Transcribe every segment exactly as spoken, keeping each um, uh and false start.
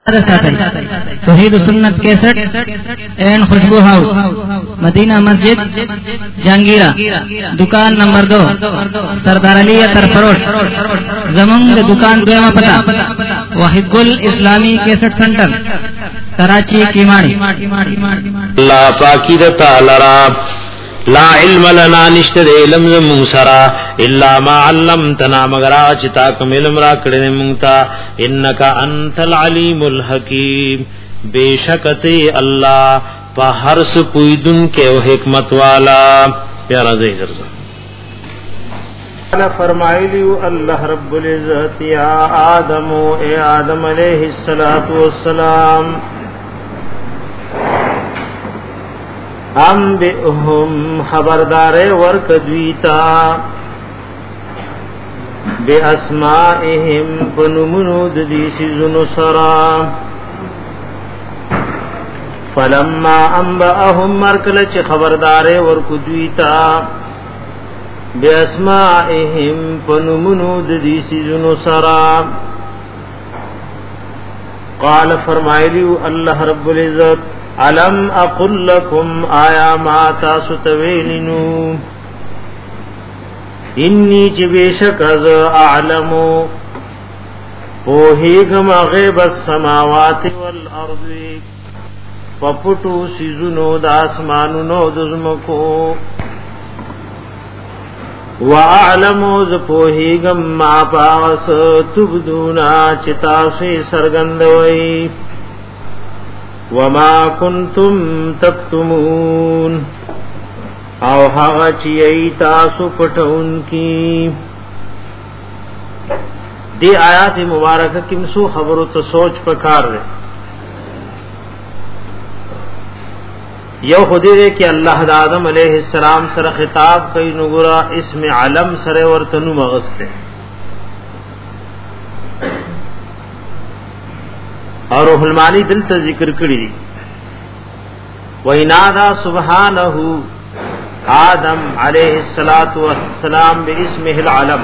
توحید سنت کیسٹ اینڈ خوشبو ہاؤس مدینہ مسجد جہانگیرہ دکان نمبر دو سردار علی اتر فروش زمون دکان دویمہ پتہ واحد گل اسلامی کیسٹ سنٹر کراچی کیماڑی اللہ پاکی تعالی را لا علم لنا نشتر علم زمون سرا الا ما علمتنا مگر آچتا کم علم را کڑن مونتا انکا انت العلیم الحکیم بے شکت اللہ پا ہر سپویدن کے و حکمت والا پیارا زیزر زر فرمائلیو اللہ رب العزت یا آدم اے آدم علیہ السلام ام بهم خبردار ورک دویتا بے اسمائهم فنمنود دیسی زنو سرا فلما انبأهم مرکلچ خبردار ورک دویتا بے اسمائهم فنمنود دیسی زنو سرا قال فرمائلیو اللہ رب العزت علم اقل لکم آیا ما تاسو تویلنو انی چبیشک از اعلمو پوہیگم غیب السماوات والارض پپٹو سیزنو داسمانونو دزمکو واعلمو ز پوہیگم ما پاس تبدونا چتاسی سرگندوئی وما کنتم تکتمون او هغه چې تاسو پټون کی دی آیات مبارکه کې مسو خبرو ته سوچ پکار ده یو خدای دې کې الله د آدم علیه السلام سره خطاب کوي نو ګره اسم علم سره ورته نو مغسته اور روح المانی دل ته ذکر کړی وینادا سبحانه آدم علیہ الصلات والسلام باسمه العلم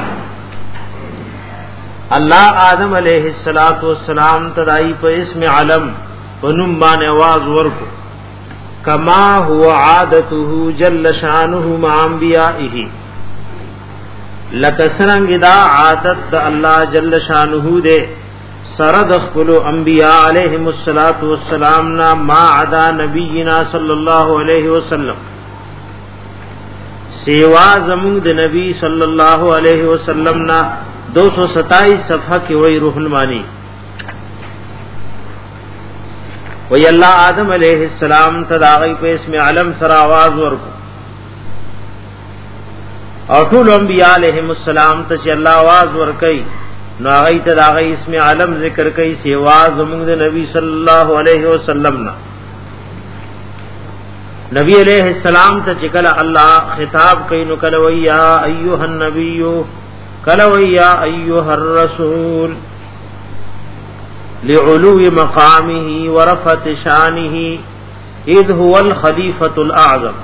اللہ آدم علیہ الصلات والسلام تدائی په اسم علم ونم باندې आवाज ورکو کما هو عادته جل شانه مع انبیائه لکسرنگ دا عادت اللہ جل شانه دے سرد خپلو انبیاء علیہم الصلاۃ والسلام نا ما عدا نبینا صلی اللہ علیہ وسلم سیوا زمون د نبی صلی اللہ علیہ وسلم نا دو سو ستائیس صفحہ کی وہی روح المانی وہی اللہ آدم علیہ السلام تداغی پہ اسم علم سر آواز ورکو اور طول انبیاء علیہم السلام تچ اللہ آواز ورکی نو آغای تا داغی اسم علم ذکر کئی سیوا زمون دا نبی صلی اللہ علیہ وسلم نا نبی علیہ السلام تا چکل اللہ خطاب کئی نو کلوی یا ایوہ النبیو کلوی یا ایوہ الرسول لعلو مقامه ورفت شانه اذ هو الخلیفۃ الاعظم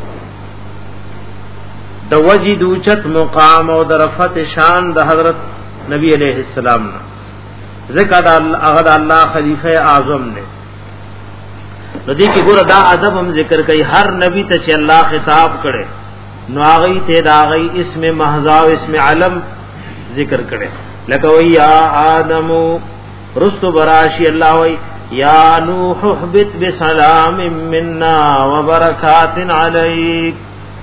دا وجد اوچت مقام و دا رفت شان دا حضرت نبی علیہ السلام نا ذکر اغد اللہ خلیفہ اعظم نے ندی کی گور دا ادب ہم ذکر کئی ہر نبی ته چې اللہ خطاب کړي نو اغی ته دا اغی اسم محضا و اسم علم ذکر کړي لکه وی یا آدم رست براشی اللہ وی یا نوح احبت بسلام منا وبرکات علیک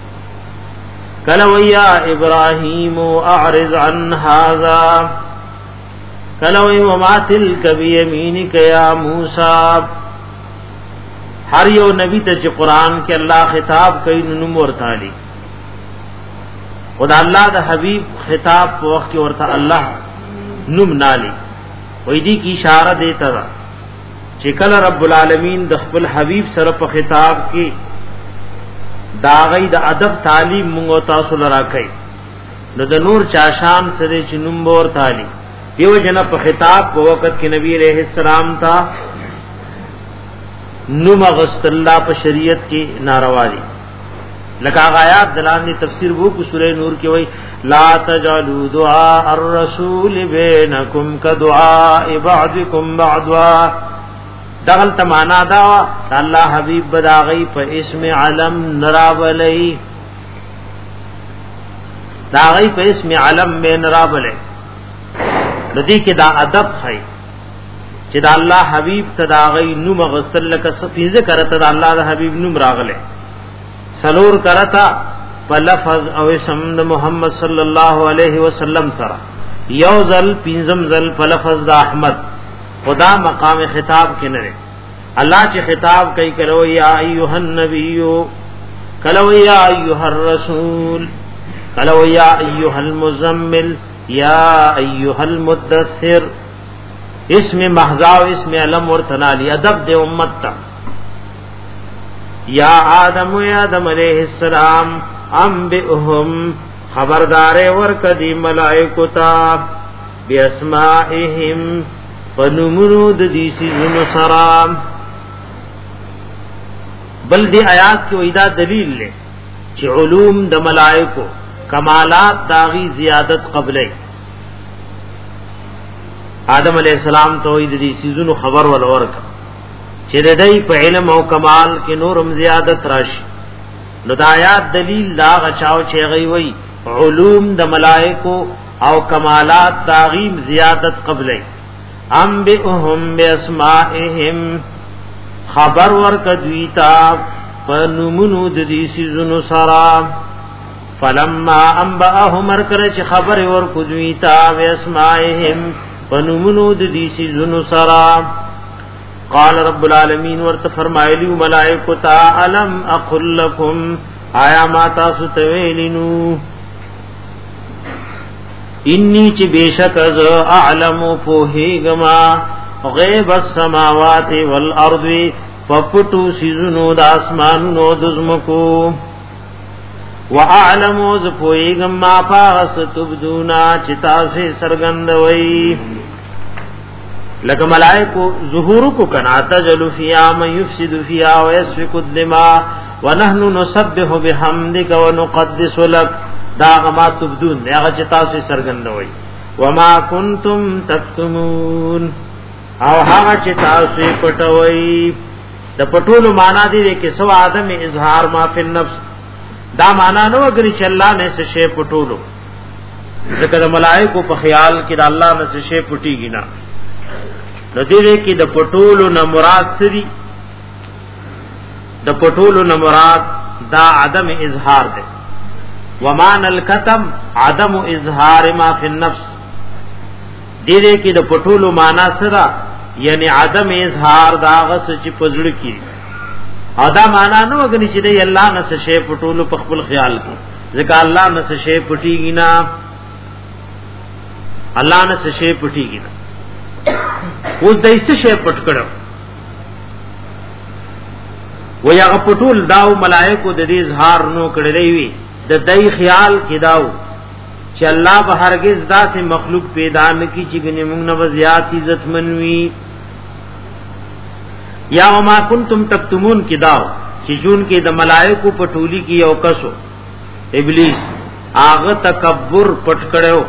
کلوی یا ابراہیم اعرض عن هذا کلوی وما تلک بیمینک یا موسیٰ ہر یو نبی ته چې قرآن کې اللہ خطاب کوي نوم ورته علی خدا اللہ دا حبیب خطاب په وخت کې ورته اللہ نوم نالی وې دې کی اشاره دیتا دا چې کله رب العالمین د خپل حبیب سره په خطاب کې دا غي د ادب تعلیم موږ تاسو لرا کوي نو د نور چاشان سره چې نوم ورته علی دیو جن په خطاب په وخت کې نبی علیہ السلام تا نوم غست الله په شریعت کې ناروا دي لکه آیات دلانی تفسیر وو کو سورہ نور کې وای لا تجعلوا دعاء الرسول بینکم کدعاء بعضکم بعضا دغل تمانا دا الله حبیب بداغی په اسم علم نراولی داغی په اسم علم میں نراولی ندی کې دا ادب ہے چې دا الله حبیب تداغی نوم غسل لک صفیزه کرته دا الله د حبیب نوم راغله سلور کرتا په لفظ او اسم د محمد صلی الله علیه وسلم سره یو ذل پینزم ذل په لفظ د احمد خدا مقام خطاب کې نه الله چې خطاب کوي کلو یا ایها النبی کلو یا ایها الرسول کلو یا ایها المزمل یا ایها المدثر اسم محضا و اسم علم ورتنالی ادب دے امت تا یا آدم و آدم علیہ السلام انبئهم خبردار ورکدی ملائکو تا بی اسمائهم فنمرود دیسی ذنو سرام بل دی آیات کی ویدہ دلیل لے چی علوم د ملائکو کمالات داغی زیادت قبلے آدم علیہ السلام توحید دی سیزونو خبر ولور کا چې د دې په علم او کمال کې نورم زیادت راشي نو د آیات دلیل دا غچاو چې غي وي علوم د ملائکو او کمالات داغیم زیادت قبلې ام بهم باسمائهم خبر ورک دویتا پنمنو د دې سيزونو سرا فلما انبأهم مرکر چې خبر ورک دویتا باسمائهم پنمنو د دې سيزونو سرا قال رب العالمین ورت فرمایلی ملائکه تعلم اقل لكم آیا ما تاسو تویلینو انی چ بیشک از اعلم فوهیگما غیب السماوات والارض پپټو سيزونو د اسمانونو د زمکو واعلم ز فوهیگما پاس تبدونا چتا سے سرګندوي لکه ملائکو ظهور کو کنا تجلو فیا من یفسد فیا ويسفك الدماء ونحن نسبح بحمدك ونقدس لك دا ما تبدون هغه چتا سي سرګندوي وما كنتم تكتمون او هغه چتا سي پټوي د پټولو معنا دي کې سو ادم اظهار ما فی النفس دا معنا نو اگر چې الله نه څه شی پټولو ذکر ملائکو په خیال کې د الله نه څه شی پټیږي نه نو دې کې د پټولو نه مراد سری د پټولو نه مراد دا عدم اظهار ده ومان الکتم عدم اظهار ما فی النفس دې کې د پټولو معنا سره یعنی عدم اظهار دا غس چې پزړ کی ادا معنا نو غني چې دی الله نه څه شی پټولو په خپل خیال کې ځکه الله نه څه شی پټیږي نه الله نه څه شی پټیږي نه اوس دایسه شی پټ کړو و یا پټول داو ملائکو د دې اظهار نو کړلې وی د دای خیال کې داو چې الله به هرگز داسې مخلوق پیدا نکي چې ګنې موږ نه زیات عزت منوي یا وما کنتم تکتمون کې داو چې جون کې د ملائکو پټولی کې یو کسو ابلیس هغه تکبر پټ کړو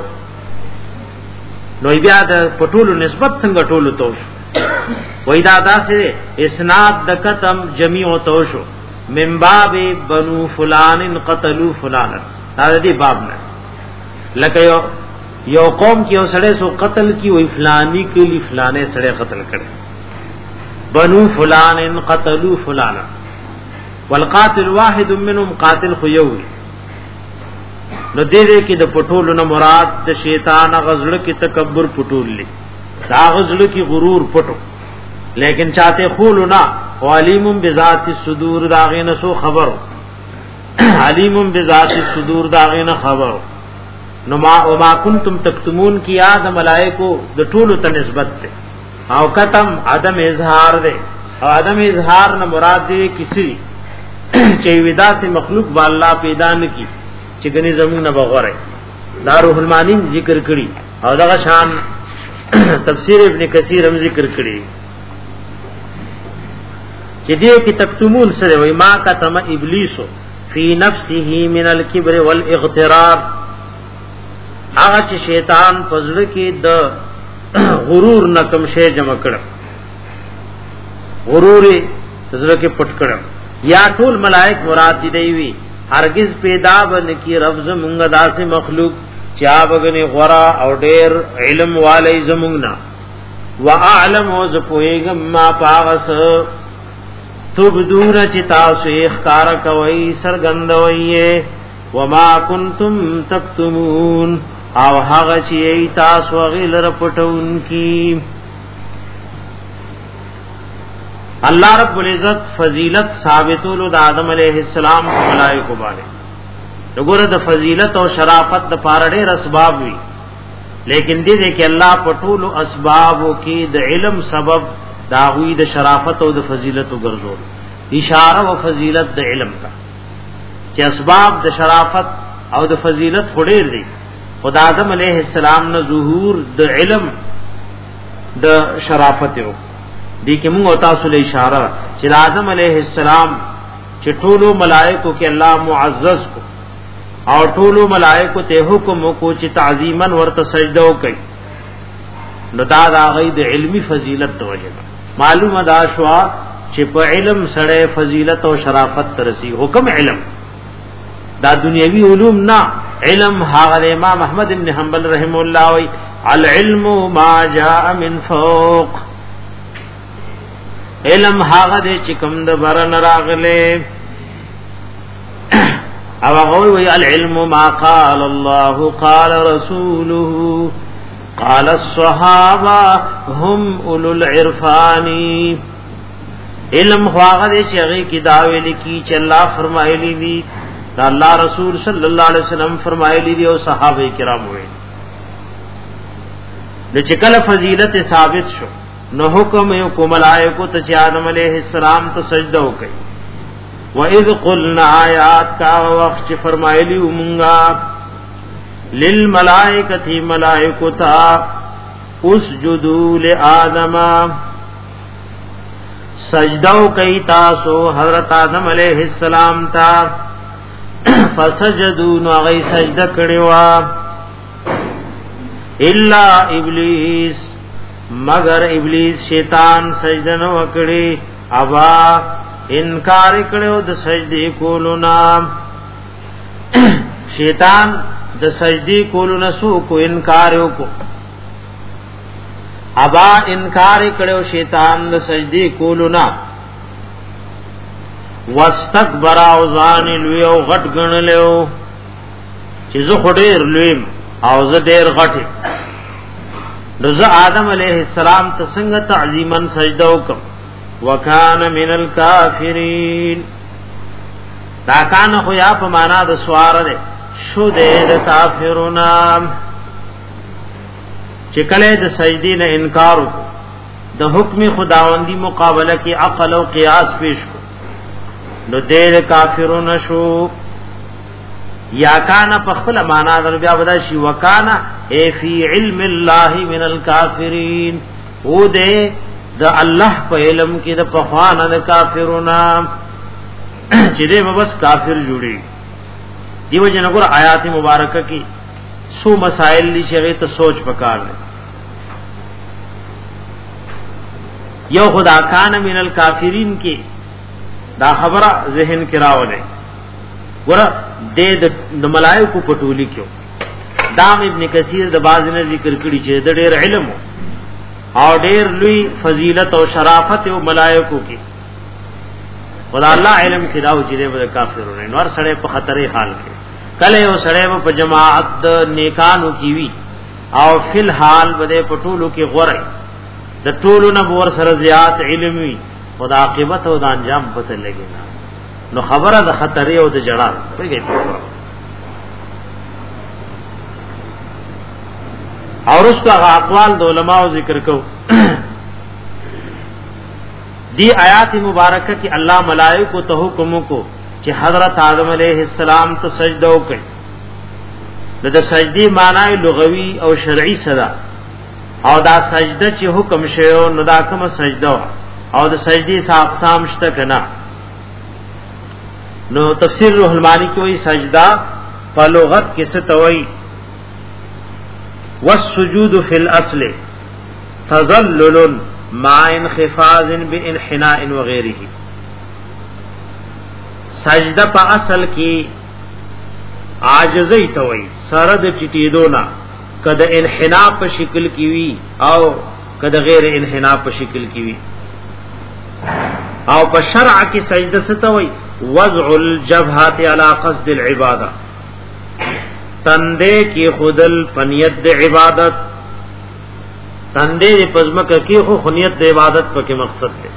نو بیا د پټولو نسبت څنګه ټولو تو شو وای دا داسې اسناد د کتم جميع تو شو من باب بنو فلان قتلوا فلانا دا دې باب نه لکه یو یو قوم کې یو سړی سو قتل کی وای فلانی کلی فلانه سړی قتل کړي بنو فلان قتلوا فلانا والقاتل واحد منهم قاتل خو یو نو دې دې کې د پټولو نه مراد د شیطان غزړه کې تکبر پټول لې دا غزړه کې غرور پټو لیکن چاته خولو نه علیم بذات الصدور داغه نه سو خبر علیم بذات الصدور داغه نه خبر نو ما او ما کنتم تکتمون کی یاد ملائکو د ټولو ته نسبت ده او کتم عدم اظهار ده او عدم اظهار نه مراد دې کسی چې ودا سے مخلوق با الله پیدا نه کی چې غني زمونه بغوره داروح المانی ذکر کړي او دغه شان تفسیر ابن کثیر هم ذکر کړي چې دې کې تکتمون سره وای ما کا تم ابلیسو فی نفسه من الكبر والاغترار، هغه چې شیطان پزړه کې د غرور نکم شی جمع کړ، غرور پزړه کې پټ کړ، یا ټول ملائک مراد دی وی هرگز پیدا بن کی رب زمونږ داسې مخلوق چا بغنی غرا او ډیر علم والی زمونږنا، واعلم وز پویګم ما پاغس تبدون چ تاسو اخکار کوي سرګندوي، وما کنتم تکتمون او هغه چې تاسو غیلر پټون کی. اللہ رب العزت فضیلت ثابتولو د آدم علیہ السلام په ملائکه باندې، وګوره د فضیلت او شرافت د پاره ډېر اسباب وی، لیکن دې دې کې الله په ټولو اسبابو کې د علم سبب دا وی د شرافت او د فضیلت وګرځول، اشاره او فضیلت د علم کا چې اسباب د شرافت او د فضیلت خډیر دي. خدای آدم علیہ السلام نه ظهور د علم د شرافت یو دی کې موږ تاسو له اشاره چې آدم علیہ السلام چې ټولو ملائکو کې الله معزز کو او ټولو ملائکو ته حکم کو چې تعظیما ورته سجده وکړي، نو دا د غي د علمی فضیلت توجه معلومه دا شوا چې په علم سره فضیلت او شرافت ترسي. حکم علم دا دنیوي علوم نه، علم هغه امام احمد ابن حنبل رحم الله وی العلم ما جاء من فوق، علم هغه دې چې کوم د برن راغله، او هغه وی العلم ما قال الله قال رسوله قال الصحابه هم اولو العرفان، علم هغه دې چې هغه کې دا ویل کی چې الله فرمایلی دي، دا الله رسول صلی الله علیه وسلم فرمایلی دي او صحابه کرام وی. د چې کله فضیلت ثابت شو نو حکم یو کو ملائکو ته چې آدم علیہ السلام ته سجده وکړي. وَإِذْ قُلْنَا آیات کا وقت چې فرمایلی ومنګا للملائکۃ ملائکو تا اسجدوا لآدم، سجدہ وکړي تاسو حضرت آدم علیہ السلام ته، فسجدوا نو غي سجده کړي وا الا ابلیس مگر ابلیس شیطان سجده نو وکړي، ابا انکار کړو د سجدي کولو نام، شیطان د سجدي کولو نسو کو انکار وکړو، ابا انکار کړو شیطان د سجدي کولو نام، واستكبر او ځان لوی او غټ ګڼلو چې زه خډیر لویم او زه ډیر غټ، رضا آدم علیہ السلام ته څنګه تعظیما سجده وکم، وکانه من الکافرین، دا کان خو یا په معنا د سوار ده شو دې د کافرون، چې کله د سجدي نه انکار وکړو د حکم خداوندی مقابله کې عقل او قیاس پیش کو، نو دې کافرون شو. یا کانا پخپل معنا در بیا ودا شي وکانا ای فی علم الله من الکافرین، او دې د الله په علم کې د پخوانه د کافرون چې دې بس کافر جوړي. دیو جن وګور آیات مبارکه کې سو مسائل دي چې ته سوچ پکار دي. یو خدا کان من الکافرین کې دا خبره ذهن کې راولې، ګور دې د ملائکه په ټولي کې دام ابن کثیر د باز نه ذکر کړي چې د ډېر علم او ډېر لوی فضیلت او شرافت او ملائکه کې خدا الله علم کې داو چې د کافرونو نور سره په خطرې حال کې کله یو سره په جماعت نیکانو کې وی او فل حال بده په ټولو کې غوړی د ټولو نه ور سره زیات علم وی خدا عاقبت او د انجام پته لګی نو خبره د خطرې او د جړال پیږي. اور اس کا اقوال د علماء ذکر کو دی آیات مبارکہ کی اللہ ملائکہ ته حکم کو چې حضرت آدم علیہ السلام ته سجده وکړي. د سجدي معنی لغوي او شرعي صدا او دا سجده چې حکم شوی نو دا کوم سجده او د سجدي اقسام شته کنه. نو تفسیر روح المانی کی وہی سجدہ په لغت کې څه توي والسجود فی الاصل تذلل مع انخفاض بانحناء وغيره سجدہ په اصل کې عاجزی توي سره د چټیدو نه کده انحناء په شکل کې وی او کده غیر انحناء په شکل کې وی او په شرع کې سجده څه توي وضع الجبهات على قصد العباده تندے کی خودل فنیت د عبادت تندے د پزمک کی خو خنیت د عبادت پکې مقصد دی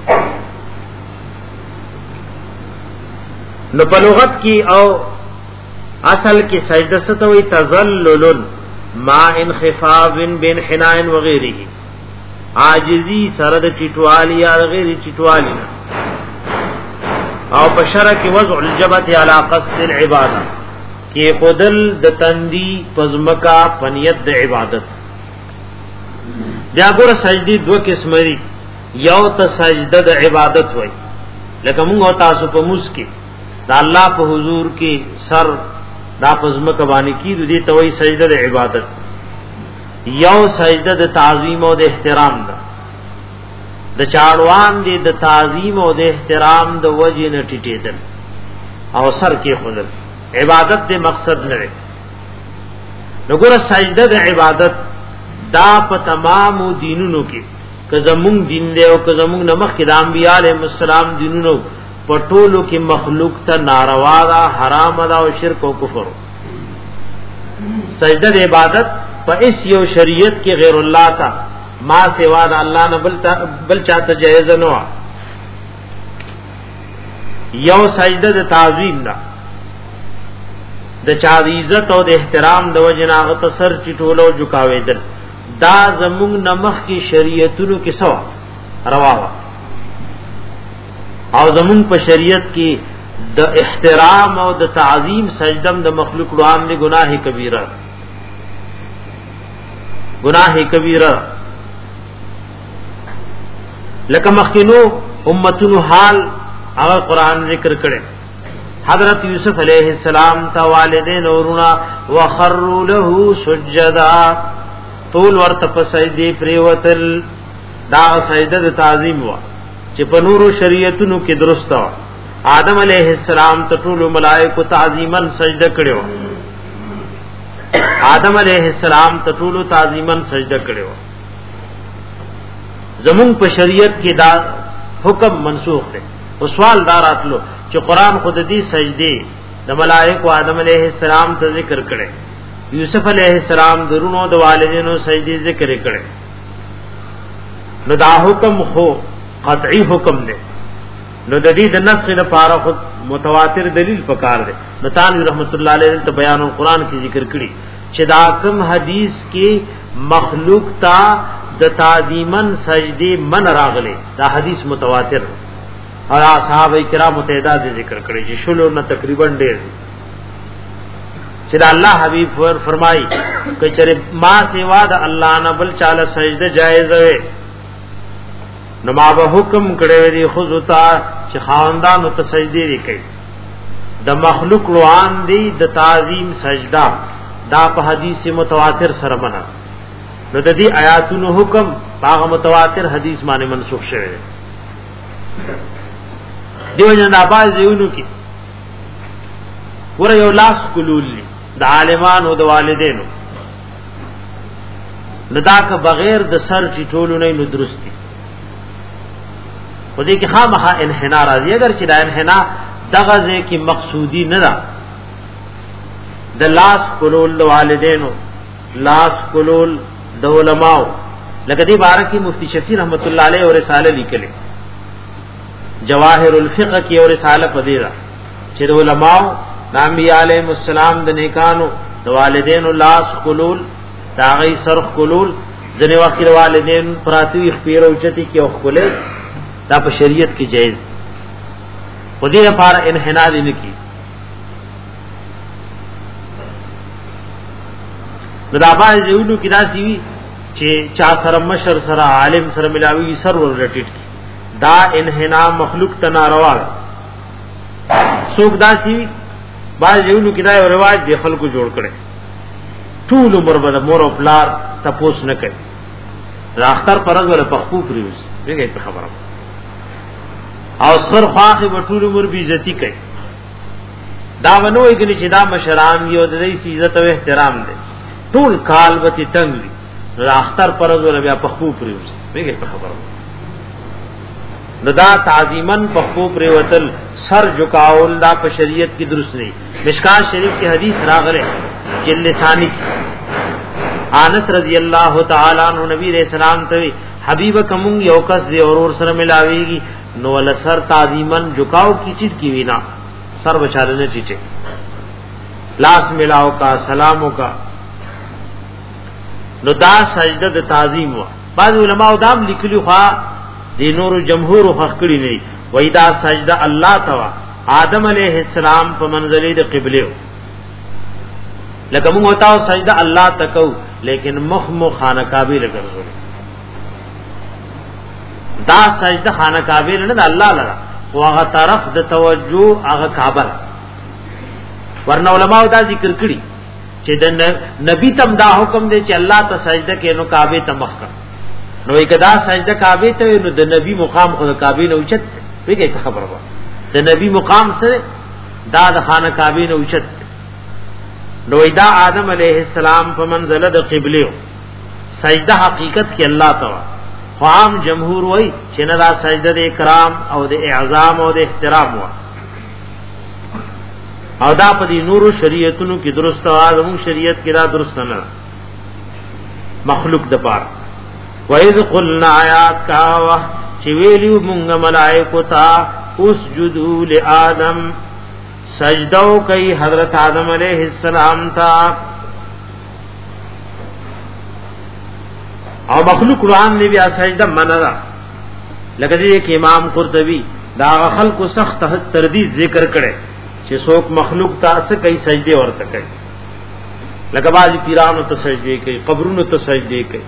نو په لغت کې او اصل کې سجده ستوي تذلل مع انخفاض بين حناء وغيره عاجزی سره د چټوالی یا غیر چټوالی او په شرع کې وضع الجبهه على قصد العباده کې خودل د تندی پزمکا پنیت د عبادت بیا ګور سجدي دوه قسم دي یو ته سجده د عبادت وای لکه موږ تاسو په موس کې دا الله په حضور کې سر دا پزمکا باندې کې دې ته وای سجده د عبادت یو سجده د تعظیم او د احترام ده د چاړوان دي د تعظیم او د احترام د وجه نه ټیټېدل او سر کې خودل عبادت دے مقصد نہ نګور سجده د عبادت دا په تمام دینونو کې که زمون دین دی او که زمون نمخ کې د انبیاء علیهم السلام دینونو په ټولو کې مخلوق ته ناروا ده حرام ده او شرک او کفر سجده د عبادت په اس یو شریعت کې غیر الله تا ما سوا د الله نه بل بل چاته جایز نه و یو سجده د تعظیم ده د چا د عزت او د احترام د وجناغه تسر چټولو جکاویدل دا زمون نمخ کی شریعتونو کې سوا روا او زمون په شریعت کې د احترام او د تعظیم سجدم د مخلوق روان دی گناہ کبیره گناہ کبیره لکه مخکینو امتونو حال هغه قران ذکر کړي حضرت یوسف علیہ السلام تا والدین اورونا وخروا له سجدا طول ورته په سجدي پریوتل دا سجده د تعظیم وا چې په نورو شریعتونو کې درست و آدم علیہ السلام ته ټول ملائکه تعظیمن سجده کړو آدم علیہ السلام ته ټول تعظیمن سجده کړو زمون په شریعت کې دا حکم منسوخ دی او سوال دار اتلو چې قران خود دې سجدي د ملائکه آدم علیہ السلام ته ذکر کړي یوسف علیہ السلام درونو د والدینو سجدي ذکر کړي نو دا حکم خو قطعی حکم دی نو د دې د نسخ لپاره خود متواتر دلیل پکار دی نو تعالی رحمت الله علیه ته بیان القرآن کې ذکر کړي چې دا کوم حدیث کې مخلوق تا د تعظیمن سجدي من راغلي دا حدیث متواتر اور صحابه کرام تعداد ذکر کړي چې شلو نه تقریبا ډېر چې الله حبیب فرمایي کچره ما سیوا د الله نه بل چاله سجده جایز وي نو ما به حکم کړی دی خذتا چې خاندانو ته سجدي وکړي د مخلوق روان دی د تعظیم سجدا دا په حدیث متواتر سره منه نو د دې آیاتونو حکم هغه متواتر حدیث باندې منسوخ شوی دی دیو جن اباز یونو کی ور یو لاس کولول د عالمانو د والدینو لداک بغیر د سر چټولو نه نو درستی و دې کې خامخا انحناء راځي اگر چې دا انحناء دغه ځکه مقصودی نه ده د لاس کولول د والدینو لاس کولول د علماو لکه دې بارے کې مفتی شفیع رحمت الله علیه اور رساله لیکلي جواهر الفقه کی اور رساله پدیرا چې علماء نبی علیہ السلام د نیکانو د والدین لاس قلول داغی سرخ قلول ځنه وخت والدین پراتی خپیر او چتی کی او خپل دا په شریعت کې جایز خودی لپاره انحناء دي کی نو دا باندې یو کې دا سی چې چا سره مشر سره عالم سره ملاوي سر ور رټټ دا انحناء مخلوق ته ناروا څوک داسي باز یو کې دا رواج دی خلکو جوړ کړي ټول عمر به مور او پلار تپوس نه کوي راختر پرځ ولا پخپو پریوس دغه په خبره او سر خواخه به ټول عمر بي عزتي کوي دا ونوې کې چې دا مشران یو د دې عزت او احترام دي ټول کال وتی تنگ دي راختر پرځ ولا بیا پخپو پریوس دغه په خبره ندا تعظیمن پخپو پریوتل سر جھکاول دا په شریعت کی درست نہیں مشکات شریف کی حدیث راغره جل ثانی انس رضی اللہ تعالی عنہ نبی علیہ السلام ته حبیب کمون یو کس دی اور اور سره ملاویږي نو ول سر تعظیمن جھکاو کی چیز کی وینا سر بچاله نه چیچے لاس ملاو کا سلامو کا نو دا سجده د تعظیم وا بعض علماء دام لیکلی خوا دی نور جمهور خخکړي نه وای دا سجده الله توا آدم علیہ السلام په منزله د قبله لکه موږ وتاو سجده الله تکو لیکن مخ مخ خانه کعبه لګرځول دا سجده خانه کعبه نه د الله لرا واغه طرف د توجه هغه کعبه ورنه علماء دا ذکر کړي چې د نبی تم دا حکم دی چې الله ته سجده کې نو کعبه ته مخ کړ نو یکدا سجده کعبه ته نو د نبی مقام خو د کعبه نه اوچت ویګه خبره وه د نبی مقام سره دا د خانه کعبه نه اوچت نو دا آدم علیہ السلام په منزله د قبله سجده حقیقت کې الله تعالی قام جمهور وای چې نه دا سجده د اکرام او د اعظام او د احترام وا او دا په دې نورو شریعتونو کې درست او زموږ شریعت کې دا درست نه مخلوق د پاره وَإِذْ قُلْنَا آیات کا چې ویلیو مونږ ملائکو ته اسجدوا لآدم سجدو کوي حضرت آدم علیہ السلام ته او مخلوق قرآن نے بیا سجدہ منرا لکه دې کې امام قرطبی دا خلق سخت تردید ذکر کړي چې څوک مخلوق تاسو کوي سجده ورته کوي لکه باز پیرانو ته سجده کوي قبرونو ته سجده کوي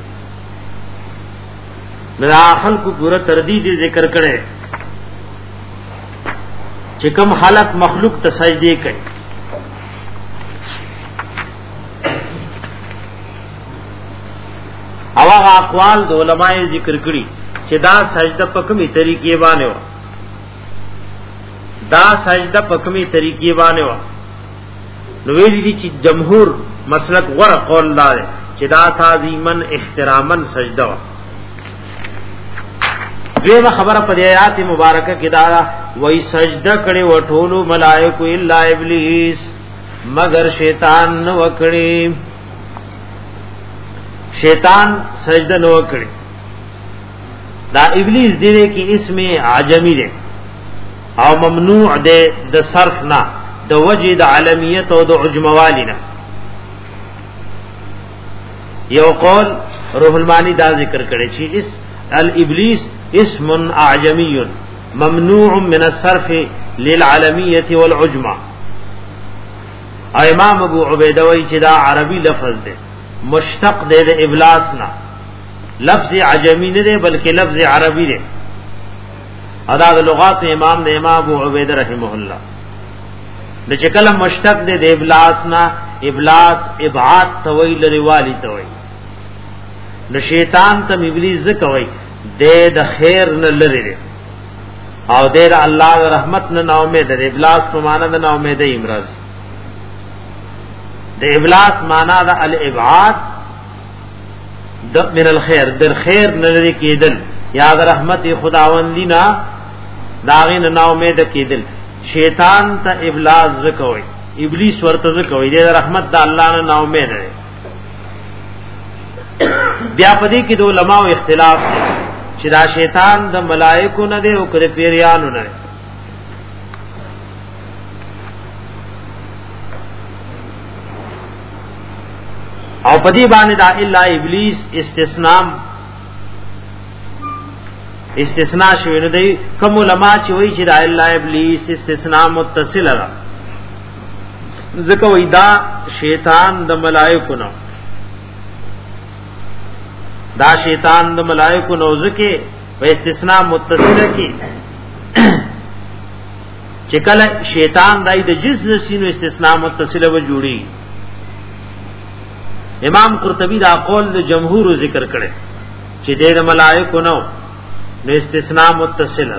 دا خلق پورا تردید ذکر کړي چې کوم خلق مخلوق ته سجده کوي او هغه اقوال د علماء ذکر کړي چې دا سجده په کومي طریقې باندې و دا سجده په کومي طریقې باندې و نو ویلي دي چې جمهور مسلک غره قول لاره چې دا تعظیمن احترامن سجده و دیمه خبره په آیات مبارکه کې دا وای سجده کړي و ټولو ملائکه الا ابلیس مگر شیطان نو کړي شیطان سجده نو کړي دا ابلیس دې کې اسم عجمی دی او ممنوع دی د صرف نه د وجه د علمیت او د عجموالی نه یو قول روح المانی دا ذکر کړي چې اس الابلیس اسم اعجمی ممنوع من الصرف للعلمیت والعجمه او امام ابو عبیده وی چې دا عربی لفظ دی مشتق دے دے ابلاس نا لفظ عجمی نه دے بلکہ لفظ عربی دے ادا د لغات امام نے امام ابو عبیدہ رحمہ اللہ د چکل مشتق دے دے ابلاس نا ابلاس ابعاد توي لروالی توي نو شیطان تم ابلیس زکوي دے د خیر نه لری دے او دے د الله رحمت نه نو امید دے ابلاس په معنا د نو امید امراض د ابلاس معنا د الابعاد د من الخير در خیر نلری کېدل یا د رحمت خداوندی نا داغین نا امید کېدل شیطان ته ابلاس زکوي ابلیس ورته زکوي د رحمت د الله نه نا امید دی بیا پدې کې د علماء اختلاف دی چې دا شیطان د ملائکو نه دی او کړه پیریانو نه او پدی باندې دا الا ابلیس استثناء استثناء شوی نه دی کوم علما چې وایي چې دا الا ابلیس استثناء متصل را ځکه وای دا شیطان د ملائکو نه دا شیطان د ملائکو نه ځکه په استثناء متصل کی چې کله شیطان دای د جز نسینو استثناء متصله و جوړي. امام قرطبی دا قول د جمهور ذکر کړي چې د ملائکه نو نو استثناء متصله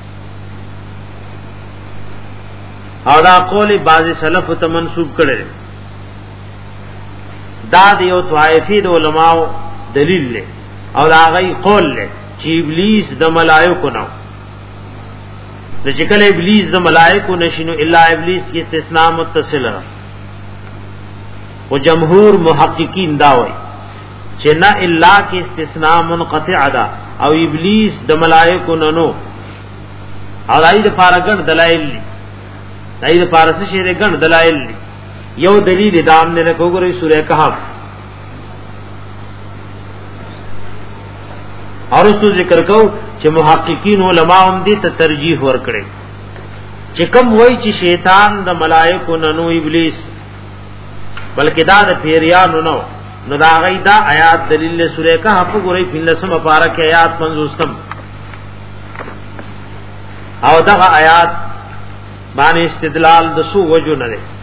او دا قول بعض سلف ته منسوب کړي. دا د یو طائفی د علماو دلیل له او دا غي قول له چې ابلیس د ملائکه نو د چې کله ابلیس د ملائکه نشینو الا ابلیس کی استثناء متصله. و جمهور محققین دا وایي چې نه الا کی استثناء منقطع ده او ابلیس د ملائکه نو نو او دای د فارغن دلایل دي دای د فارس شهره ګڼ دلایل دي. یو دلیل دام نه کوګورې سورہ کهف اور اس ذکر کو چې محققین علما هم دي ته ترجیح ورکړي چې کوم وای چې شیطان د ملائکه نه نو ابلیس بلکې دا د پیریانو نو نو دا غي دا آیات دلیل سورہ کهف ګورې فلسم مبارک آیات پنځوستم او دا آیات باندې استدلال د سو وجو نه لري.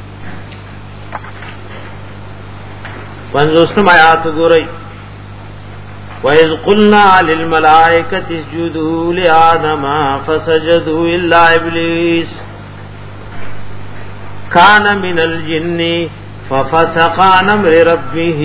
پنځوستم آیات ګورئ وَإِذْ قُلْنَا لِلْمَلَائِكَةِ اسْجُدُوا لِآدَمَ فَسَجَدُوا إِلَّا إِبْلِيسَ كَانَ مِنَ الْجِنِّ فَفَسَقَ عَنْ أَمْرِ رَبِّهِ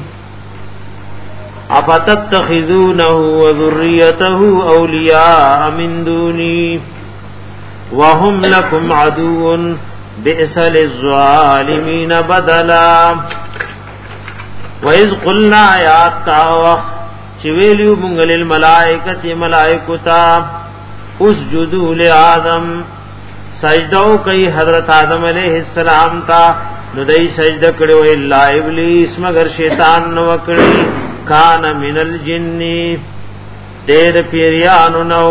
أَفَتَتَّخِذُونَهُ وَذُرِّيَّتَهُ أَوْلِيَاءَ مِنْ دُونِي وَهُمْ لَكُمْ عَدُوٌّ بِئْسَ لِلظَّالِمِينَ بَدَلًا. وَإِذْ قُلْنَا يَا تَوَخ چویلیو مونږ للملائکۃ ملائکتا اسجدوا لآدم سجدو کوي حضرت آدم علیہ السلام تا نو دای سجده کړو الا ابلیس مگر شیطان نو کړی کان من الجن دیر پیریانو نو.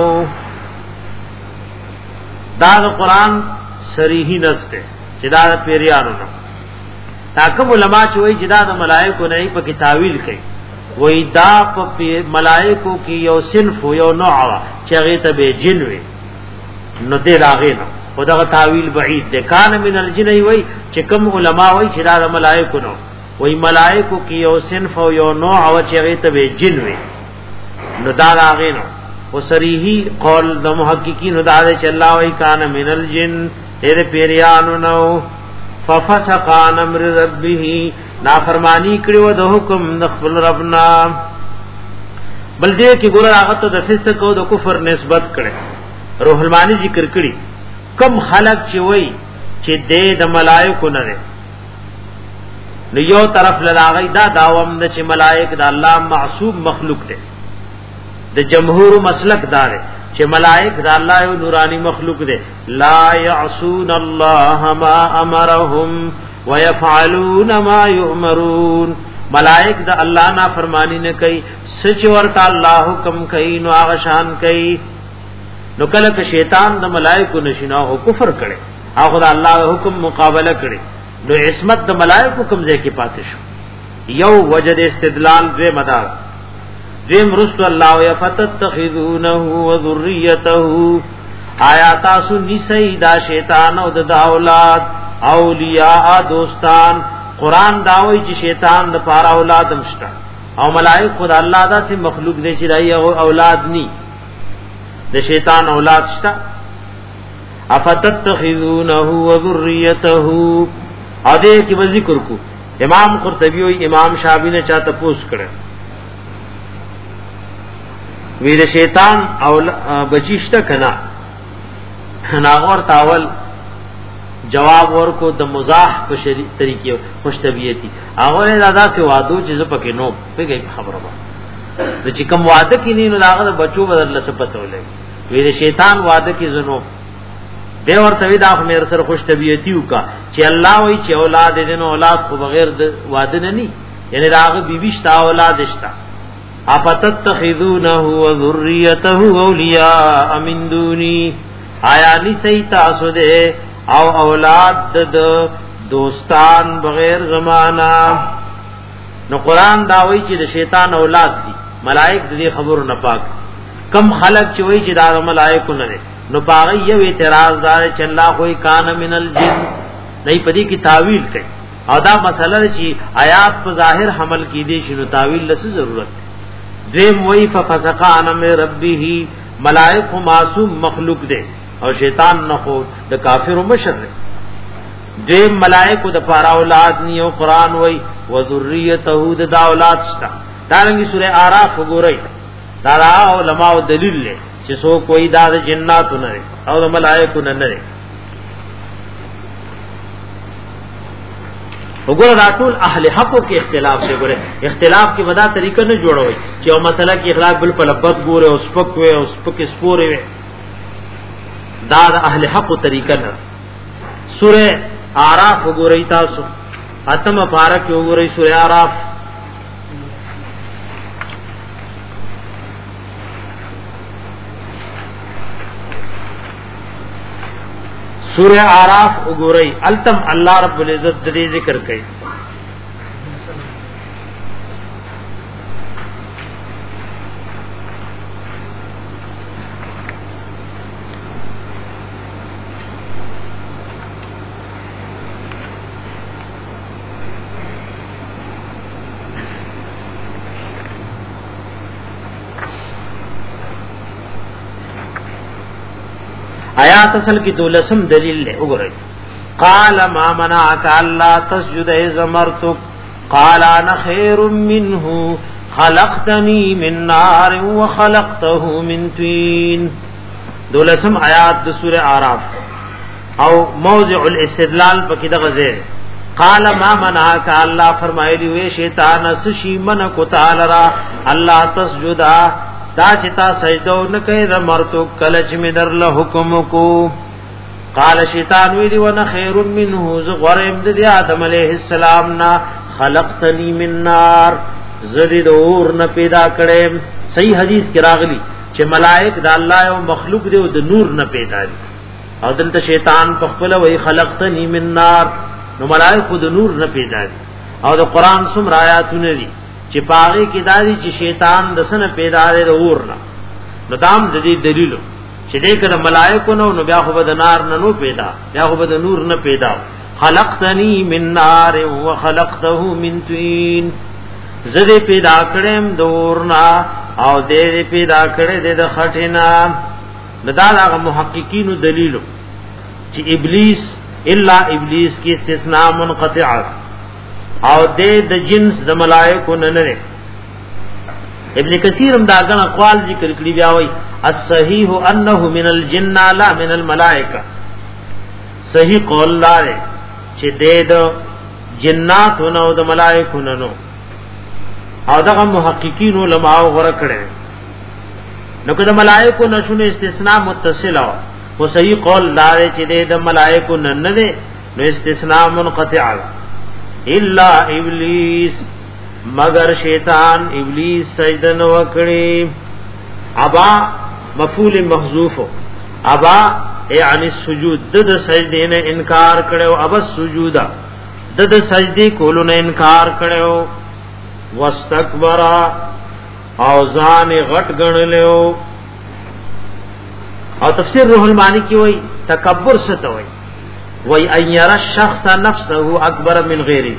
دا قرآن صریحی نسته چې دا پیریانو نو تاکم علماء چې وایي چې دا د ملائکو نه په کې تعویل کوي وای دا په ملائکو کې یو صنف یو نوع چې هغه ته به جن وي نو دې راغې نو خدغه تعویل بعید ده. کان من الجن وای چې کوم علما وای چې دا د ملائکو نو وای ملائکو کې یو صنف او یو نوع او چې هغه ته به جن وي نو دا راغې نو. او صریحی قول د محققین دا چې الله وای کان من الجن دې پیریانو نو ففسق عن امر ربه نافرمانی کړو د حکم د خپل ربنا. بل دې کې ګور هغه ته د فسق او د کفر نسبت کړي. روح المانی ذکر کړي کم خلق چې وای چې دې د ملائکه نه نو یو طرف للاغی دا داوم نه چې ملائک د الله معصوم مخلوق دي. د جمهور مسلک دار چې ملائک د الله یو نورانی مخلوق دي. لا يعصون الله ما امرهم ويفعلون ما يؤمرون. ملائک د الله نا فرمانی نه کوي سچ ورته الله حکم کوي نو هغه شان کوي. نو کله که شیطان د ملائکو نشینه او کفر کړي هغه د الله حکم مقابله کړي نو عصمت د ملائکو کوم ځای کې پاتې شو. یو وجد استدلال دې مدار دیم رسول الله یفتتخذونه وذریته آیا تاسو نسی دا شیطان او د اولاد اولیاء دوستان. قران داوی چې شیطان د پاره اولاد مشته او ملائک خود الله دا سي مخلوق دي چې دای اولاد ني د شیطان اولاد شته. افتتخذونه وذریته اده کی ذکر کو امام قرطبی او امام شافعی نے چاته پوښ کړه وی د شیطان او بچیشته کنا ناغور تاول جواب ورکو د مزاح په شری طریقې خوشتبیتی هغه دادا سے وادو چې پکې نو پګي خبره ده د چې کوم وعده کې نه نو داغه بچو بدل څه پته ولې وی د شیطان وعده کې زنو به ورته وی دا مې سره خوشتبیتی وکا چې الله وی چې اولاد دې نو اولاد خو بغیر د وعده نه ني یعنی داغه بیبي شتا اولاد شتا. افتتخذونه وذریته اولیاء من دونی آیا نسی تاسو دے او اولاد د دوستان بغیر زمانہ. نو قرآن داوی چې د شیطان اولاد دي ملائک دې خبرو نه پاک. کم خلق چې وای چې دا ملائکو نه نو باغی یو اعتراض دار چې الله خو کان من الجن دای پدی کی تعویل کوي او دا مسله چې آیات په ظاهر حمل کی دي شنو تعویل لسه ضرورت دیم وی ففسق عن ربه ملائک معصوم مخلوق دے او شیطان نہ خو د کافر مشر دے دیم ملائک د پارا اولاد نی او قران وی وذریته د اولاد شتا دارنګي سورہ اعراف وګورئ دا علماء دلیل لے چې سو کوئی دا جنات نه او د ملائکه نه نه وګوره دا ټول اهل حقو کې اختلاف دی. ګوره اختلاف کې ودا طریقه نه جوړوي چې یو مسله کې اخلاق بل په لبد ګوره او سپک وي او سپک سپورې وي دا د اهل حقو طریقه نه. سوره اعراف وګورئ تاسو اتم پارک وګورئ سوره اعراف سورہ اعراف وګورئ التم الله رب العزت دې ذکر کوي آیات اصل کی دولسم دلیل لے اگرئی قال ما منعك الا تسجد اذ امرتك قال انا خير منه خلقتني من نار وخلقته من طين. دولسم آیات د سورہ اعراف او موضع الاستدلال پکې دغه ځای قال ما منعك الله فرمایلی وی شیطان سشی من کو تعالی را الله تسجدا دا چتا سجدو نکي د مرتو کلچ می در له حکم کو قال شیطان ویلی وانا خیر منه ز غرم د آدم علیہ السلام نا خلقتنی من نار زدی دور نه پیدا کړم. صحیح حدیث کې راغلی چې ملائک د الله او مخلوق دی او د نور نه پیدا دي او دلته شیطان په خپل وی خلقتنی من نار نو ملائک د نور نه پیدا دي او د قران سم آیاتونه دي چې پاغه کې دادی چې شیطان د سن پیدا لري د اورنا نو دام د دې دلیل چې دې کړه ملائکه نو نو بیا خو د نار نه نو پیدا بیا خو د نور نه پیدا. خلقتنی من نار وخلقته من طين زدی پیدا کړم د اورنا او دې پیدا کړې د خټینا. دا هغه محققینو دلیل چې ابلیس الا ابلیس کی استثناء منقطع او دې د جنس د ملائکه نه نه. ابن کثیر هم دا غن اقوال ذکر کړی بیا وای الصحیح انه من الجن لا من الملائکه. صحیح قول لاره چې دې د جنات او د ملائکه نه نو او دغه محققین علماء غره کړي نو کله ملائکه نشونه استثناء متصل او صحیح قول لاره چې دې د ملائکه نه نه نو استثناء منقطع الا ابلیس مگر شیطان ابلیس سجده نو کړی. ابا مفعول محذوف ابا یعنی السجود د سجدې نه انکار کړو ابا سجودا د سجدې کولو نه انکار کړو واستكبر او ځان غټ غنلو. او تفسیر روح المانی کی وای تکبر څه ته وای وای ان ير الشخص نفسه اکبر من غیره.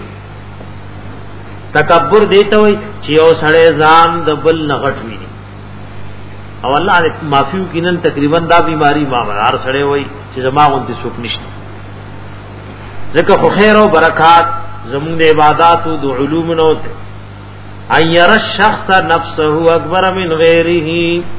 تکبر دیته وای چې یو سړی ځان د بل نه غټ وي او الله دې معفو کینن تقریبا دا بیماری ما هر سړی وای چې زما غونډه سوک نشته ځکه خو خیر او برکات زموږ د عبادت او د علوم نو ته ان ير الشخص نفسه اکبر من غیره.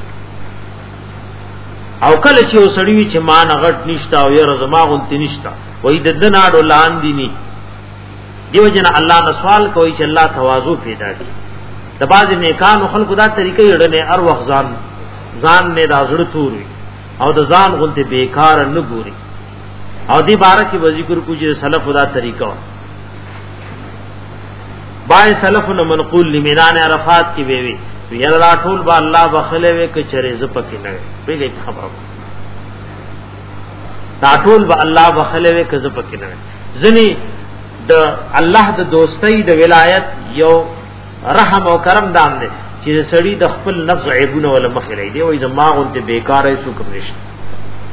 او کله چې وسړی چې ما نه غټ نشتا او یره زما غونډه نشتا وای د دناډو لاندې ني دیو جن الله نه سوال کوي چې الله تواضع پیدا کړي. د باز نیکانو خلقو دا طریقې یړنه ار وخت ځان ځان نه راځړ توري او د ځان غونډه بیکار نه ګوري او دی بارک کی ذکر کو چې سلف دا طریقہ بای سلفنا منقول لمنان عرفات کی بیوی ویل را ټول با الله بخله وک چرې ز پکې نه پیږي خبره دا ټول با الله بخله وک ز پکې نه ځنی د الله د دوستۍ د ولایت یو رحم او کرم دام دی چې سړی د خپل نفس عیبونه ولا مخې دی وای زما غونته بیکاره سو کوم نشته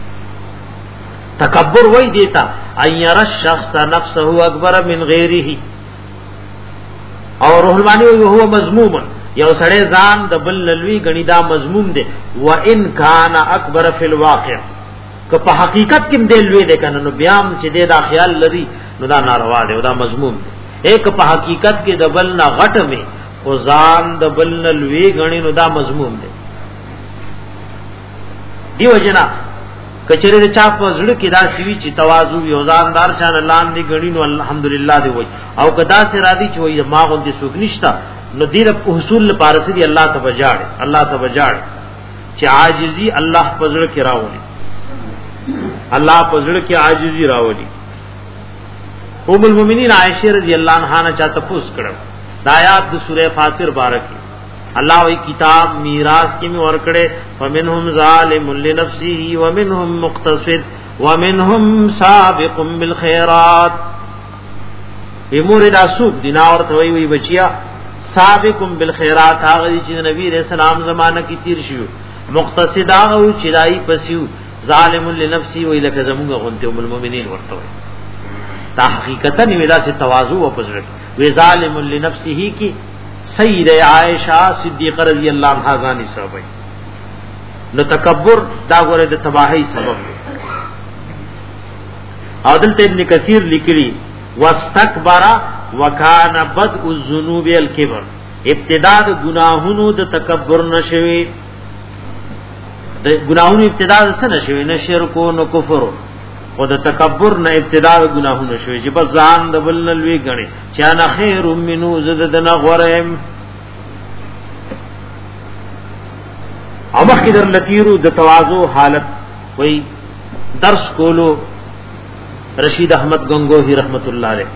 تکبر وای دیتا ان ير الشخص نفسه اکبر من غیره او روح المانی وی هو مذموم یو سړی ځان د بل لوی غنی دا مذموم دی و ان کان اکبر فی الواقع که په حقیقت کې دې لوی دی کنه نو بیا هم چې دا خیال لري نو دا ناروا دی او دا مذموم دی ایک په حقیقت کې د بل نه غټ می او ځان د بل لوی غنی نو دا مذموم دی دیو جنا کچره د چا په زړه کې دا سوي چې تواضع یو ځاندار شان لاندې غنی نو الحمدلله دی وای او کدا سي را دي چې وای ما غوندي سوق نشتا نو دیر حصول لپاره سي الله ته بجاړ الله ته بجاړ چې عاجزي الله پزړه کې راولي الله پزړه کې عاجزي راولي ام المؤمنین عائشہ رضی اللہ عنہا نے چاته پوس کړو د آیات د سوره فاطر بارک الله وی کتاب میراث کې می ور کړه فمنهم ظالم لنفسه ومنهم مقتصد ومنهم سابق بالخيرات امور رسول دین اور توي وی بچیا سابق بالخيرات هغه چې نبی رسول الله زمانہ کې تیر شو مقتصد او چرای پسیو ظالم لنفسه وی لکه زموږ غنته ام المؤمنین ورته وی تا حقیقتا نیولا سے تواضع و پزرک وی ظالم لنفسه کی سید عائشہ صدیقہ رضی اللہ عنہا غانی صاحب نو تکبر دا غره د تباہی سبب عادل ابن کثیر لکلی واستكبر وکان بدء الذنوب الكبر ابتداء د گناہونو د تکبر نشوی د گناہونو ابتداء څه نشوی نه شرک او کفر او د تکبر نه ابتداء گناہونه شوی چې بس ځان د بل لوی غني چې انا خیر منو زد دنا غرم امخ در لتیرو د تواضع حالت وای درس کولو رشید احمد گنگوہی رحمت اللہ علیہ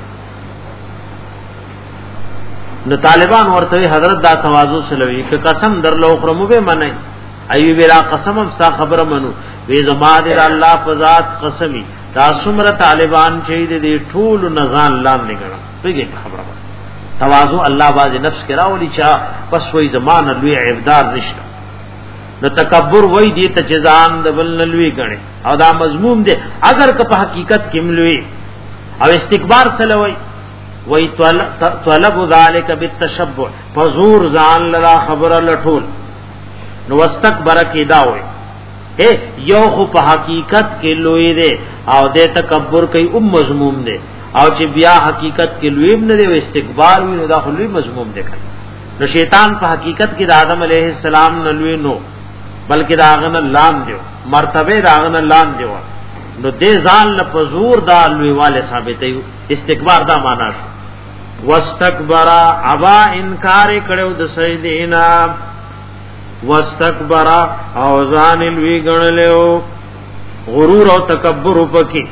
نو طالبان ورته حضرت دا تواضع سلوی که قسم در لو خرمو به منای ایوب را قسم ستا خبر منو وی زما دې الله په ذات قسمی دا څومره طالبان چې دې ټول نزان لام نه غړم پیګه خبره تواضع الله باز نفس کرا ولي چا پس وی زمان لوی عبادت نشته نو تکبر وای دې ته جزان د بل لوی غني او دا مضمون دی اگر که په حقیقت کې ملوي او استکبار سلوي وای طلب ذلک بالتشبع فزور ځان لرا خبره لټول نو واستكبر کی دا وای اے یو خو په حقیقت کې لوی دی او د تکبر کوي ام مضموم دی او چې بیا حقیقت کې لوی نه دی او استکبار وی نو دا خو لوی مضموم دی نو شیطان په حقیقت کې د آدم علیه السلام نه لوی نو بلکې دا غن لام دیو مرتبه دا غن لام دیو نو دې ځان له پزور دا لوی والے ثابتې استکبار دا معنا شو واستكبر ابا انکار کړو د سیدینا واستكبر او ځان لوی ګڼلو غرور او تکبر وکي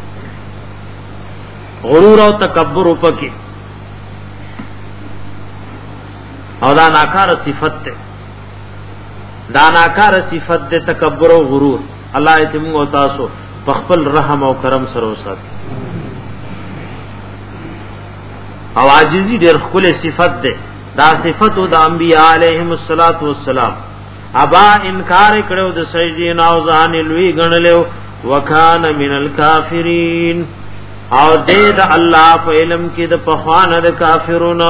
غرور او تکبر وکي او دا ناکار صفت ته دا ناکار صفت ته تکبر او غرور الله ایتم او تاسو خپل رحم او کرم سره وسات او عاجزی ډېر خپل صفت ده دا صفت د انبیاء علیهم الصلاۃ والسلام ابا انکار کړو د سجدین او ځان لوی غنلو وکان من الکافرین او دې د الله په علم کې د پخوان د کافرونو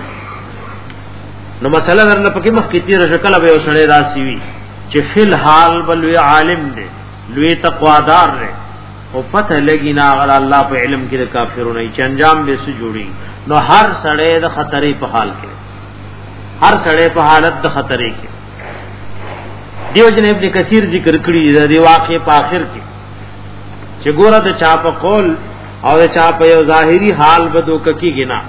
نو مسله درنه پکې مخ کې تیر شکل به وسړې راسي وي چې فل حال بلوی عالم دی لوی تقوادار دی او پته لګی نا غل الله په علم کې د کافرونو چې انجام به سو جوړي نو هر سړی د خطرې په حال کې هر سړی په حالت د خطرې کې دیو جن ابن کثیر ذکر کړی دی واقع په اخر کې چې ګوره د چا په قول او د چا په یو ظاهری حال بدو ککیږي نه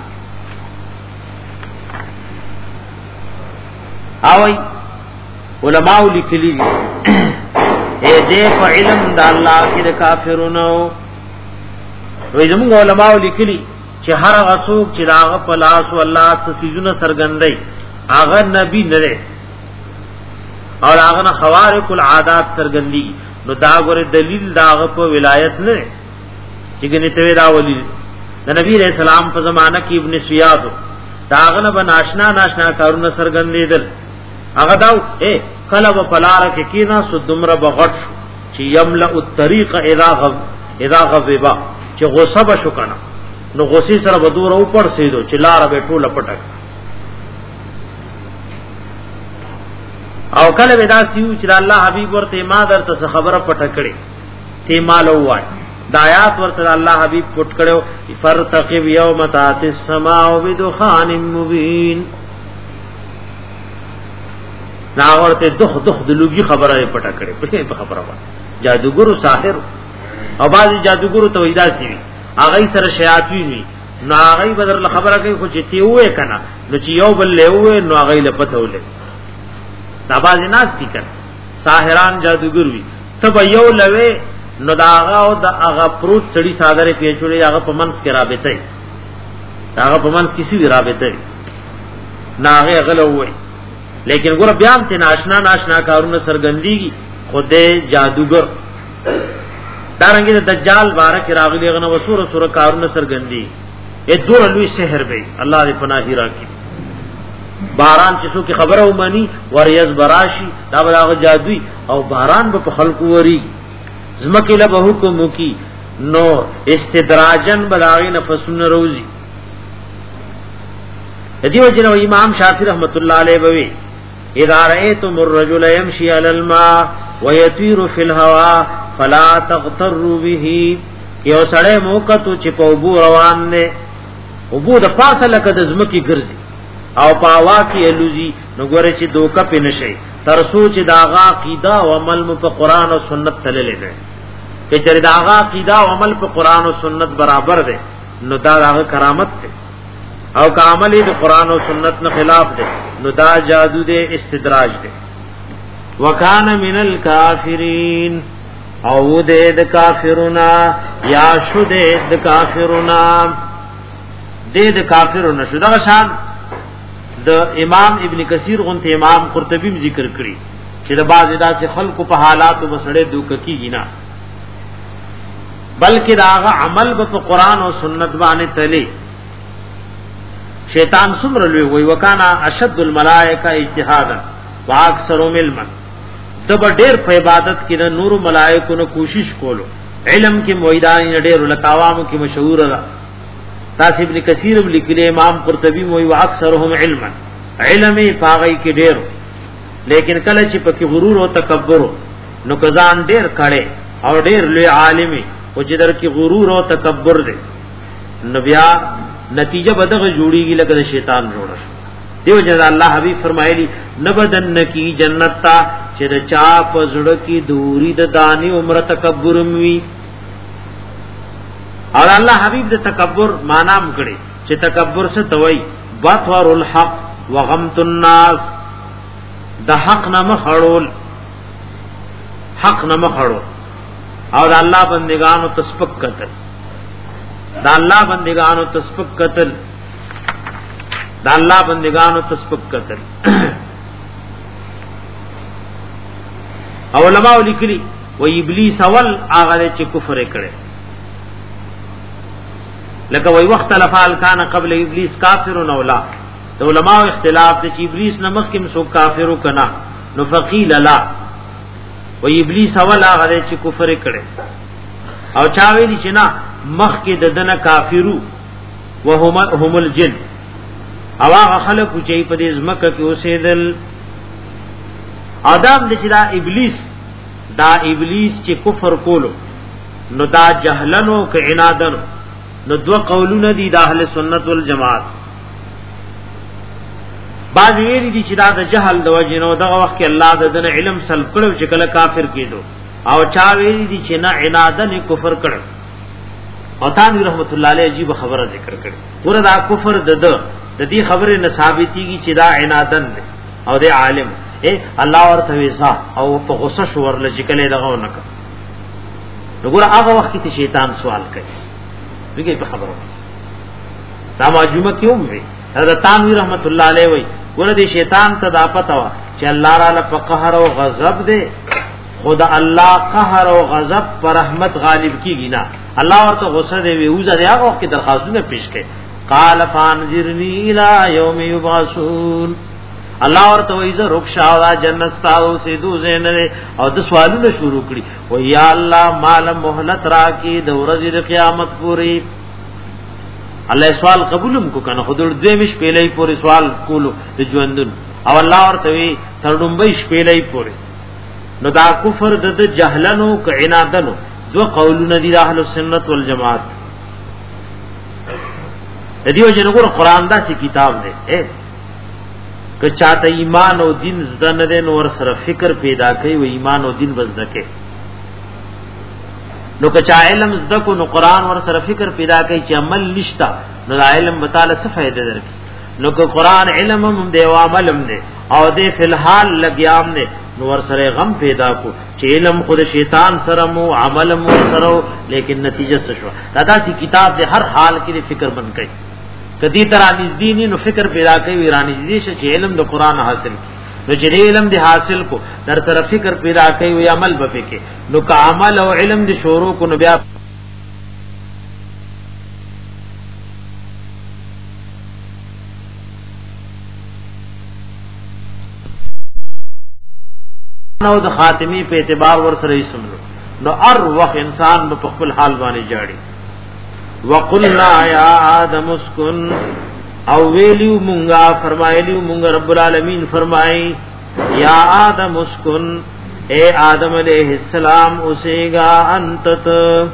اوی علماء لیکلی اے دې په علم د الله کې د کافرونو وې زموږ علماء لیکلی چې هر غسوک چې داغه په لاس او الله تسجونه سرګندای هغه نبی نه لري او هغه خوارق العادات سرګندی نو دا غره دلیل داغه په ولایت نه چې ګنې ته دا ولی د نبی رسول الله په زمانہ کې ابن سیاد داغه نه بناشنا ناشنا کارونه سرګندیدل هغه داو اے کله په پلار کې کینا سو دمر بغټ چې یملا الطريق اذا اذا غضبا چې غصه بشو کنه نو غصې سره بدور او پر سیدو چې لار به ټوله پټک او کله ودا سیو چې الله حبیب ورته ما درته خبره پټه کړي تی مال وای د آیات ورته الله حبیب پټ کړو فرتقب یوم تات السماء بدخان مبین نا ورته دخ دخ د لوګي خبره پټه کړي په خبره وای جادوګر ساحر او بعضی جادوګر ته وېدا سی هغه سره شیاطین وي نو هغه بدر خبره کوي خو چې تی وې کنه نو چې یو بل له وې نو هغه له پته ولې دا بعضی ناس دي کنه ساحران جادوګر وي تب یو لوي نو دا هغه او دا هغه پروت سړی ساده پیچولې هغه په منس کې رابطه هغه په منس کې سی رابطه نه هغه غلوي لیکن ګور بیا هم ته ناشنا ناشنا کارونه سرګندېږي خوده جادوګر دارنګه د دجال بارک راغلی غنه وسوره سوره کارونه سرګندې اې دور لوی سحر به الله دې پناهی راکړي باران چې څوک خبره ومني وریز براشي دا بلاغه جادوی او باران به په خلقو وری زمکه له حکم کی نو استدراجن بلاغه نفسن روزي دې وجنه امام شافعي رحمت الله علیه وی اذا رأيتم الرجل يمشي على الماء ويطير في الهواء فلا تغتروا به یو سړی موقتو چې په وبو روان نه وبو د پاسه لکه د زمکی ګرځي او پاوا کې الوزي نو ګوره چې دوکه پې نشي تر سوچ داغه عقیده او عمل په قران او سنت تللې نه چې چر داغه عقیده او عمل په قران او سنت برابر ده نو دا داغه کرامت ده او که عمل د قران او سنت نه خلاف ده نو دا جادو ده استدراج ده وکانه من الکافرین او ده د کافرنا یا شو ده د کافرنا ده د کافرنا شو دا شان د امام ابن کثیر غنته امام قرطبی ذکر کړی چې د باز داسې خلکو په حالاتو وسړې دوک کیږي نه بلکې داغه عمل په قران او سنت باندې تللی شیطان څومره لوی وي وکانا اشد الملائکه اجتهادا واکثرهم علما دب ډېر په عبادت کې د نور ملائکو نو کوشش کولو علم کې مویدان ډېر لکاوامو کې مشهور را تاسو ابن کثیر لیکلی امام قرطبی موي واکثرهم علما علم پاغی کې ډېر لیکن کله چې پکې غرور او تکبر نو کزان ډېر کړي او ډېر لوی عالمي او چې در کې غرور او تکبر دي نو بیا نتیجه بدغه جوړیږي لکه شیطان جوړ شي دیو جن الله حبیب فرمایلی نبدن کی جنت تا چې د چا په زړه کې دوری د دانی عمر تکبر وي اور الله حبیب د تکبر معنی م کړي چې تکبر څه توي باطور الحق وغمت الناس د حق نه مخړول حق نه مخړول اور الله بندگانو تسبق کتل دا الله بندگانو تسبق کتل دا الله بندگانو تسبق کتل علماء لیکلي و ابلیس اول هغه چې کفر کړي لکه وی وخت لفال کان قبل ابلیس کافر او لا د علماء اختلاف دي چې ابلیس نمخ کې مسو کافر کنا نو فقیل لا و ابلیس اول هغه چې کفر کړي او چا ویلی چې نه مخ کې د دنه کافرو وهم هم الجن او هغه خلق چې په دې ځمکه کې اوسېدل آدم د چې دا ابلیس دا ابلیس چې کفر کولو نو دا جهلنو کې عنادن نو دو قولونه دي د اهل سنت والجماعت بعض ویلي دي چې دا د جهل د وجه نو دغه وخت کې الله د دنه علم سلب کړو چې کله کافر کېدو او چا ویلي دي چې نه عنادن کفر کړو او تانوی رحمت الله علیه عجیب خبره ذکر کړي ور دا کفر د د د دې خبره نه ثابتېږي چې دا عنادن دی او د عالم اے الله ورته ویسا او په غصه شو ورل چې کله دغه ونکړه وګوره هغه وخت کې شیطان سوال کوي ویګي په خبره دا معجومه کیوم وی دا تانوی رحمت الله علیه وی ور دې شیطان ته دا پته وا چې الله تعالی په قهر او غضب دی خدا الله قهر او غضب پر رحمت غالب کیږي نه الله ورته غصه دی ویوزه دی هغه وخت درخواستونه پیش کړي قال فانذرنی الی یوم یبعثون الله ورته وایي رخصا دا جنت تاسو سیدو زینره او د سوالونه شروع کړي و یا الله مال مهلت راکې د ورځې د قیامت پورې الله سوال قبولم کو کنه خود دوی مش پیلې پورې سوال کولو د ژوندون او الله ورته وی تر دومبې شپېلې پورې نو دا کفر د جهلنو ک عنادنو دو قولونه دي د اهل سنت والجماعت د دیو جن ګور قران دا چې کتاب دی اے که چاته ایمان او دین زده نه دي نو ور سره فکر پیدا کوي و ایمان او دین وزدکه نو که چا علم زده کو نو قران ور سره فکر پیدا کوي چې عمل نشتا نو علم بتاله څه فائدہ درکې نو که قران علم هم دی او عمل هم دی او دې فلحال لګیام نه نو ور سره غم پیدا کو چې علم خود شیطان سره مو عمل مو سره لیکن نتیجه څه شو دا چې کتاب دې هر حال کې فکر بن کوي کدی ترا نزدینی نو فکر پیدا کوي ورانی دې چې علم د قران حاصل نو چې علم دې حاصل کو در طرف فکر پیدا کوي او عمل به کې نو که عمل او علم دې شروع کو نو بیا نو د خاتمی په اعتبار ور سره یې سملو نو ار وخت انسان په خپل حال باندې جاړي وقلنا یا آدم اسکن او ویلیو مونگا فرمایلیو مونگا رب العالمین فرمائی یا آدم اسکن اے آدم علیہ السلام اسیگا انتت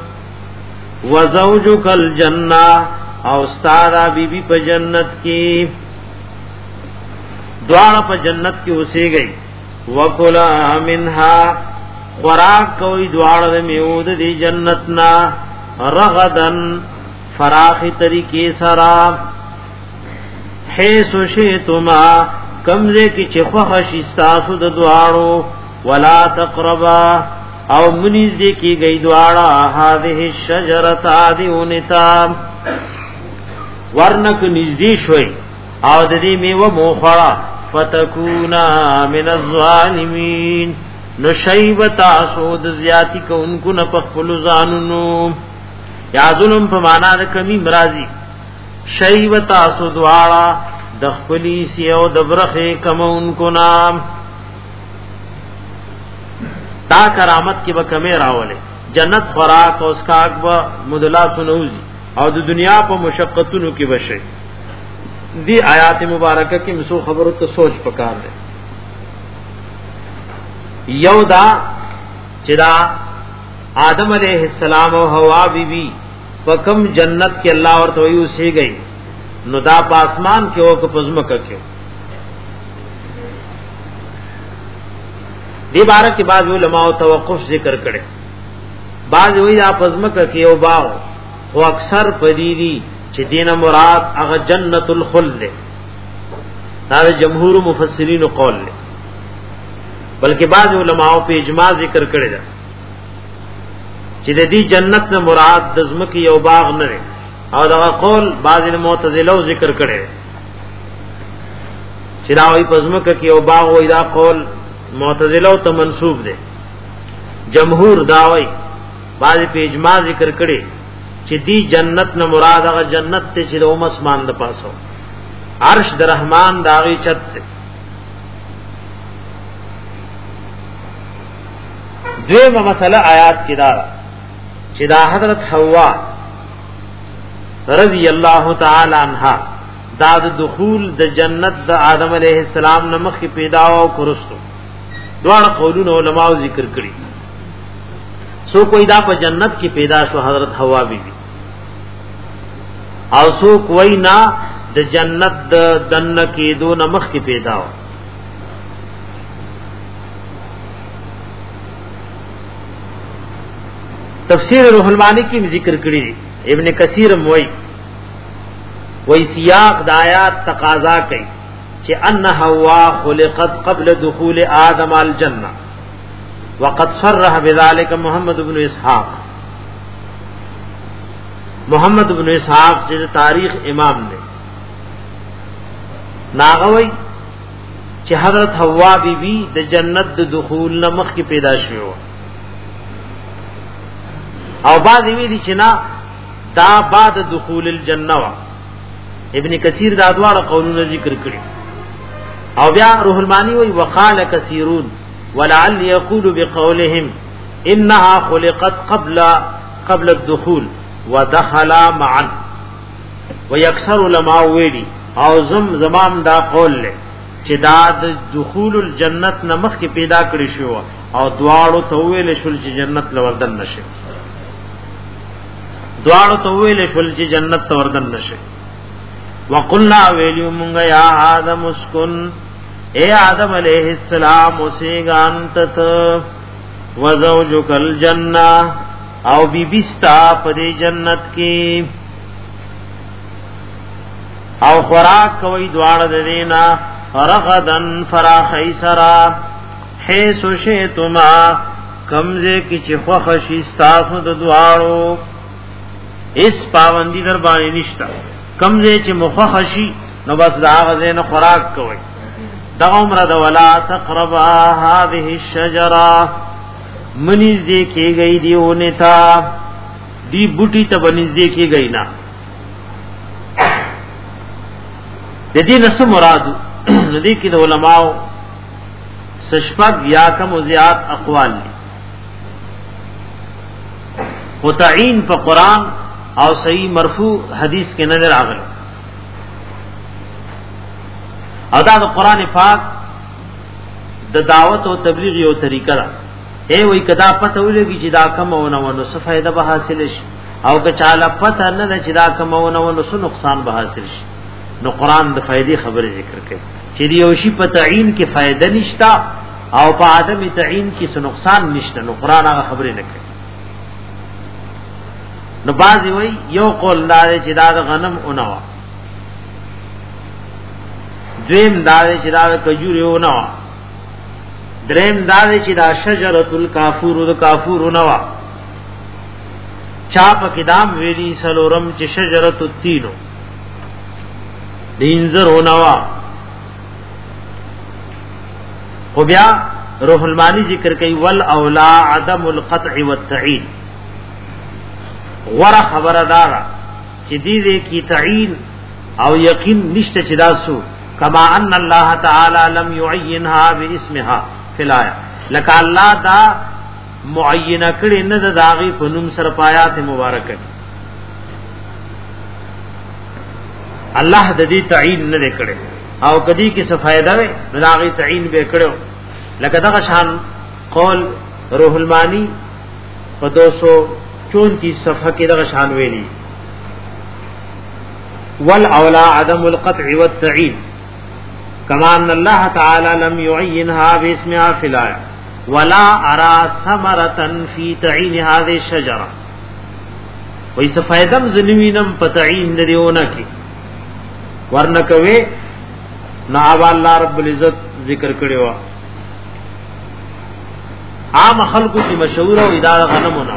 وزوجک الجنہ او استارا بی بی پا جنت کی دوارا پا جنت کی اسے گئی وکلا منها خوراک کوئی دوارا میود دی جنتنا رغدن فراخی طریقے سرا حیث شیطما کمزے کی چخوخ شستاسو د دوارو ولا تقربا او منیز دے کی گئی دوارا هذه الشجرت آدیونتا ورنک نزدی شوئی او ددی میو موخڑا فتکونا من الظالمین نشیبتا سود زیادی کا انکو نپخفل زاننو یا ظلم په معنا د کمی مرضی شیوتا سودواړه د خپلی سی او د برخه کمون کو نام تا کرامت کې به کمه راولې جنت خوراک او اسکاک به مدلا سنوزی او د دنیا په مشقتونو کې بشي دی آیات مبارکه کې مسو خبرو ته سوچ پکار دی یو دا چې دا آدم علیہ السلام او حوا بی بی پکم جنت کې الله ورته ویو سی گئی نو دا په اسمان کې او په پزمکه کې دی بار کې بعض علماء توقف ذکر کړي بعض وی دا پزمکه کې او باغ او اکثر پدیدی چې دینه مراد هغه جنت الخلد دا جمهور مفسرین قول له بلکې بعض علماء په اجماع ذکر کړي دا چې د دې جنت نه مراد د زمکه یو باغ نه او دا قول بعض معتزله ذکر کړي چې دا وي پزمکه کې یو باغ وای دا قول معتزله ته منسوب دي جمهور دا وای بعض په اجماع ذکر کړي چې دې جنت نه مراد هغه جنت ته چې د اوم اسمان د پاسو عرش د رحمان داغي چت دویمه مسله آیات کې دا چې دا حضرت حوا رضی الله تعالی عنها دا د دخول د جنت د آدم علیہ السلام نمخ پیدا او کرستو دوه قولونه علماء ذکر کړي سو کوئی دا په جنت کې پیدا شو حضرت حوا بیبي او سو کوئی نا د جنت د دن کې دو نمخ کې پیدا و تفسیر روح المانی کی ذکر کړي ابن کثیر موئی وی سیاق د آیات تقاضا کوي چې ان حوا خلقت قبل دخول آدم الجنه وقد صرح بذلك محمد بن اسحاق محمد بن اسحاق چې تاریخ امام دی ناغوي چې حضرت حوا بی بی د جنت د دخول نمخ کې پیدا شوه او بعد وی دي چې نا دا بعد دخول الجنه وا ابن کثیر دا دواړه قولونه ذکر کړي او بیا روح المانی وی وقال کثیرون ولعل یقول بقولهم انها خلقت قبل قبل الدخول ودخل معا ويكثر علماء ویلی او زم زمام دا قول له چې دا د دخول الجنت نمخ کې پیدا کړی شو او دواړو ته ویل شول چې جنت لوردن نشي دواړو ته ویل شول چې جنت ته وردن نشي وقلنا ویلو مونږ یا آدم اسكن اے آدم علیہ السلام اوسېګانت وزوجک الجنہ او بی بستا پدې جنت کې او خوراک کوي دواړه د دینا رغدن فراخی سرا حیث شیتما کمزه کی چې خوښ شي تاسو د دواړو اس پابندی در باندې نشتا کمزه چې مخخ شي نو بس دا غزه نه خوراک کوي دا عمر د ولا تقربا هذه الشجره منیز دې کې گئی دیونه تا دی بوټي ته بنیز دې کې گئی نا د دې نس مراد ندی کې د علماء سشپک یا کم او زیات اقوال دي متعین په قران او صحیح مرفوع حدیث کې نظر راغلی او دا د قران پاک د دعوت او تبلیغ یو طریقه ده اے وای کدا پته ولګي چې دا کم او نو نو څه فائدہ به حاصل شي او که چاله پته نه چې دا کم او نو نو څه نقصان به حاصل شي نو قران د فائدې خبره ذکر کوي چې یو شی په تعین کې فائدہ نشتا او په عدم تعین کې څه نقصان نشته نو قران هغه خبره نه کوي نو بعضی وای یو قول دار چې دا غنم اونوا دویم دار چې دا کجوري اونوا دریم دار چې دا شجرۃ الکافور د کافور اونوا چا په کدام ویلی سلورم چې شجرۃ التینو دینزر اونوا خو بیا روح المانی ذکر کوي ول اولا عدم القطع والتعین ور خبردارا چې دې دې کی تعین او یقین نشته چې داسو کما ان الله تعالی لم يعينها باسمها فلایا لك الله دا معینه کړي نه د داغي په نوم سره پایات مبارکه الله د دې تعین نه کړي او کدی کې څه فائدہ وي داغي تعین به کړو لکه دا شان قول روح المانی په دو سو چونتیس صفحه کې دا شان ویلي والاولا عدم القطع والتعین كما ان الله تعالى لم يعينها باسمها فلا ولا ارى ثمرة في تعين هذه الشجره وایس فائدم زنوینم پتعین دیونه کی ورنکوي نعب الله رب العزت ذکر کړو عام خلقو کی مشهور او اداره غنمونه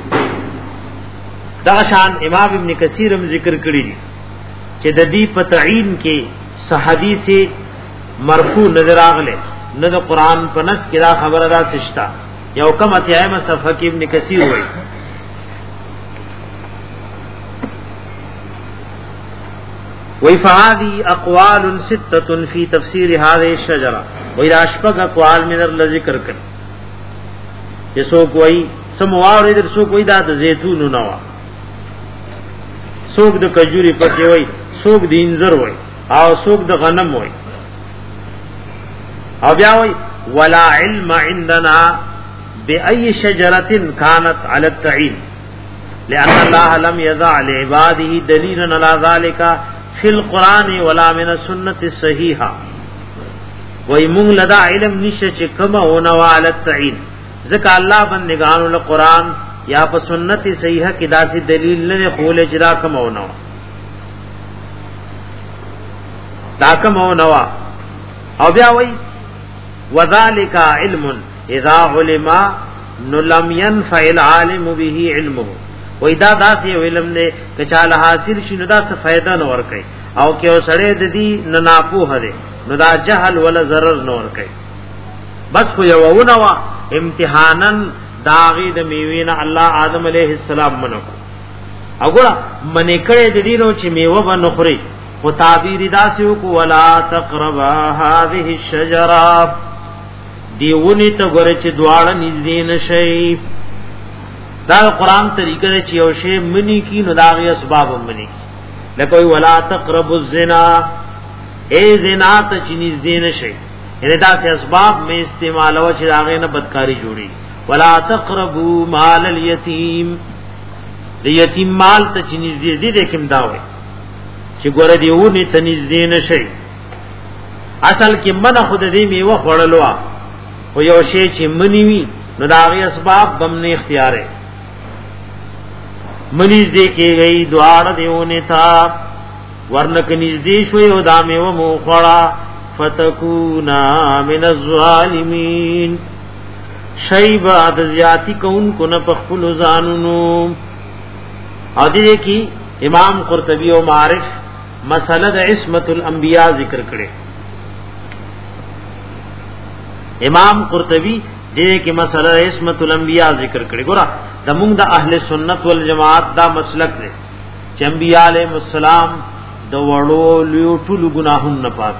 دا شان امام ابن کثیر هم ذکر کړی دي چې د دې پتعین کې صحابي سے مرفوع نظر اغله نه د قران په نص کې دا خبره را سشتا یو کم اتیایم صفحه کې ابن کثیر وایي وی فهذه اقوال سته في تفسير هذه الشجره وی راشپک اقوال من در ذکر کړ یسو کوئی سموار در سو کوئی دا د زيتون نوا سوق د کجوري پکې وای سوق د انځر وای او سوق د غنم وای او بیا وای ولا علم عندنا باي شجره كانت على التعين لان الله لم يضع لعباده دليلا على ذلك في القران ولا من السنه الصحيحه وای مونږ لدا علم نشه چې کومه ونه على التعين ځکه الله بندگانو له قران یا په سنت صحیحه کې داسې دلیل نه خول اجرا کومونه دا کومونه او بیا وای وذالک علم اذا علم لم ينفع العالم به علمه وای دا داسې علم نه چې چاله حاصل شینو دا څه فائدہ نه ور کوي او کې وسړې د دې نه ناپوه ده نو دا جهل ولا ضرر نه ور کوي بس خو یو ونه وا امتحانن داغی د میوین الله آدم علیہ السلام منو وګوره منې کړه د دینو چې میوه به نخري خو تعبیر داسیو کو ولا تقربا هذه الشجره دیونی ته ګره چې دواړه نږدې نشي. دا قرآن طریقه ده چې یو شی منی کی نو داغه اسباب منی کی. لکه ولا تقربوا الزنا اے زنا ته چې نږدې نشي یعنی دا چې اسباب می استعمال او چې داغه نه بدکاری جوړي. ولا تقربوا مال اليتيم د یتیم مال ته چې نږدې دي د کوم دا وي چې ګوره دیونی ته نږدې نشي. اصل کې من خود دې میوه خړلوا او یو شی چې منی وي نو داغه اسباب بم نه اختیار ہے. منیز دے کے گئی دوار دیونے تھا ورنک نزدې شوی او دامه و مو خړه فتکونا من الظالمین شیبا د زیاتی کون کو نه پخپل زانونو. او دې کی امام قرطبی او معرف مسئلہ د عصمت الانبیاء ذکر کړي. امام قرطبی دې کې مسئلہ عصمت الانبیاء ذکر کړي. ګور د موږ د اهل سنت والجماعت دا مسلک دی چې انبیاء علیهم السلام د وړو لیو ټول ګناهونه نه پاک.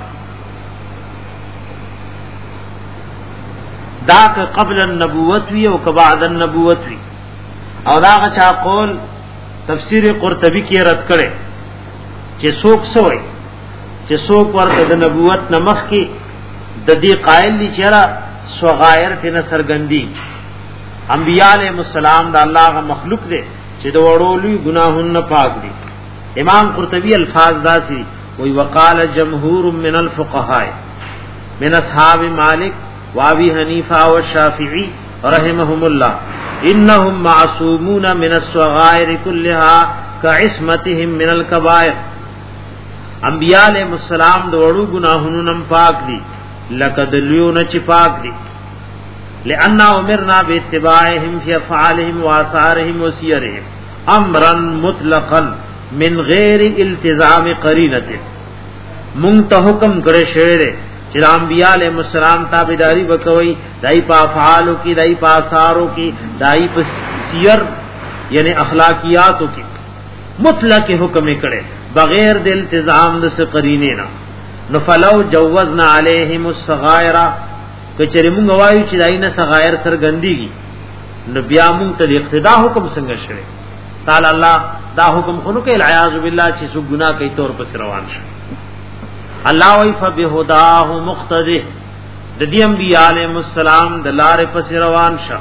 دا که قبل النبوت وی او که بعد النبوت وی. او دا غچا قول تفسیر قرطبی کې رد کړي چې څوک سوې چې څوک ورته د نبوت نمخ کې د دې قائل دي چې را صغائر تن سرګندی انبیاء علیہ السلام دا اللہ کا مخلوق دے چې د وړولوی گناهونه پاک دي. امام قرطبی الفاظ دا سی وی وقال جمهور من الفقهاء من اصحاب مالک وابی حنیفہ والشافعی رحمهم الله انهم معصومون من الصغائر كلها كعصمتهم من الكبائر. انبیاء علیہ السلام د وړو گناهونو نم پاک دي لکه د لیو نه چې پاک دي. لأن امرنا باتباعهم في افعالهم واثارهم وسيرهم امرا مطلقا من غیر التزام قرینه. مونږ ته حکم کړی شوی دی چې انبیاء علیهم السلام تابعداري وکوي دای په افعالو کې دای په آثارو کې دای په سیر یعنی اخلاقیاتو کې مطلق حکم کړي بغیر د التزام د قرینه نه. نو فلو جوزنا علیهم الصغائر کچری مونږ وایو چې داینه صغائر سرګندېږي نو بیا مونږ ته اقتدا حکم څنګه شوی. تعالی الله دا حکم خونو کې العیاذ بالله چې سو ګناه کوي تور پس روان شي. الله وی فبهداه مقتدی د دې انبیاء علیهم السلام د لارې پس روان شه.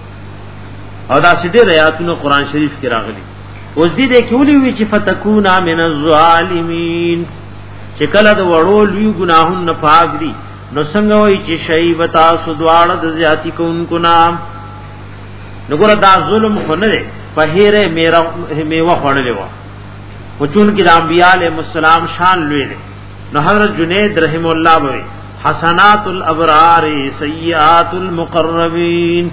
او دا سیده آیاتونه قران شریف کې راغلي. اوس دې دې کې ولي وی چې فتکونا من الظالمین چې کله د وړو لوی ګناهونه پاک دي نو څنګه وای چې شی وتا سودواړه د زیاتی کوونکو نام نو ګره دا ظلم خو نه دی په هیره میرا میوه خړلې و او چون کې د انبیاء علیهم السلام شان لوی دی. نو حضرت جنید رحم الله وی حسنات الابرار سیئات المقربین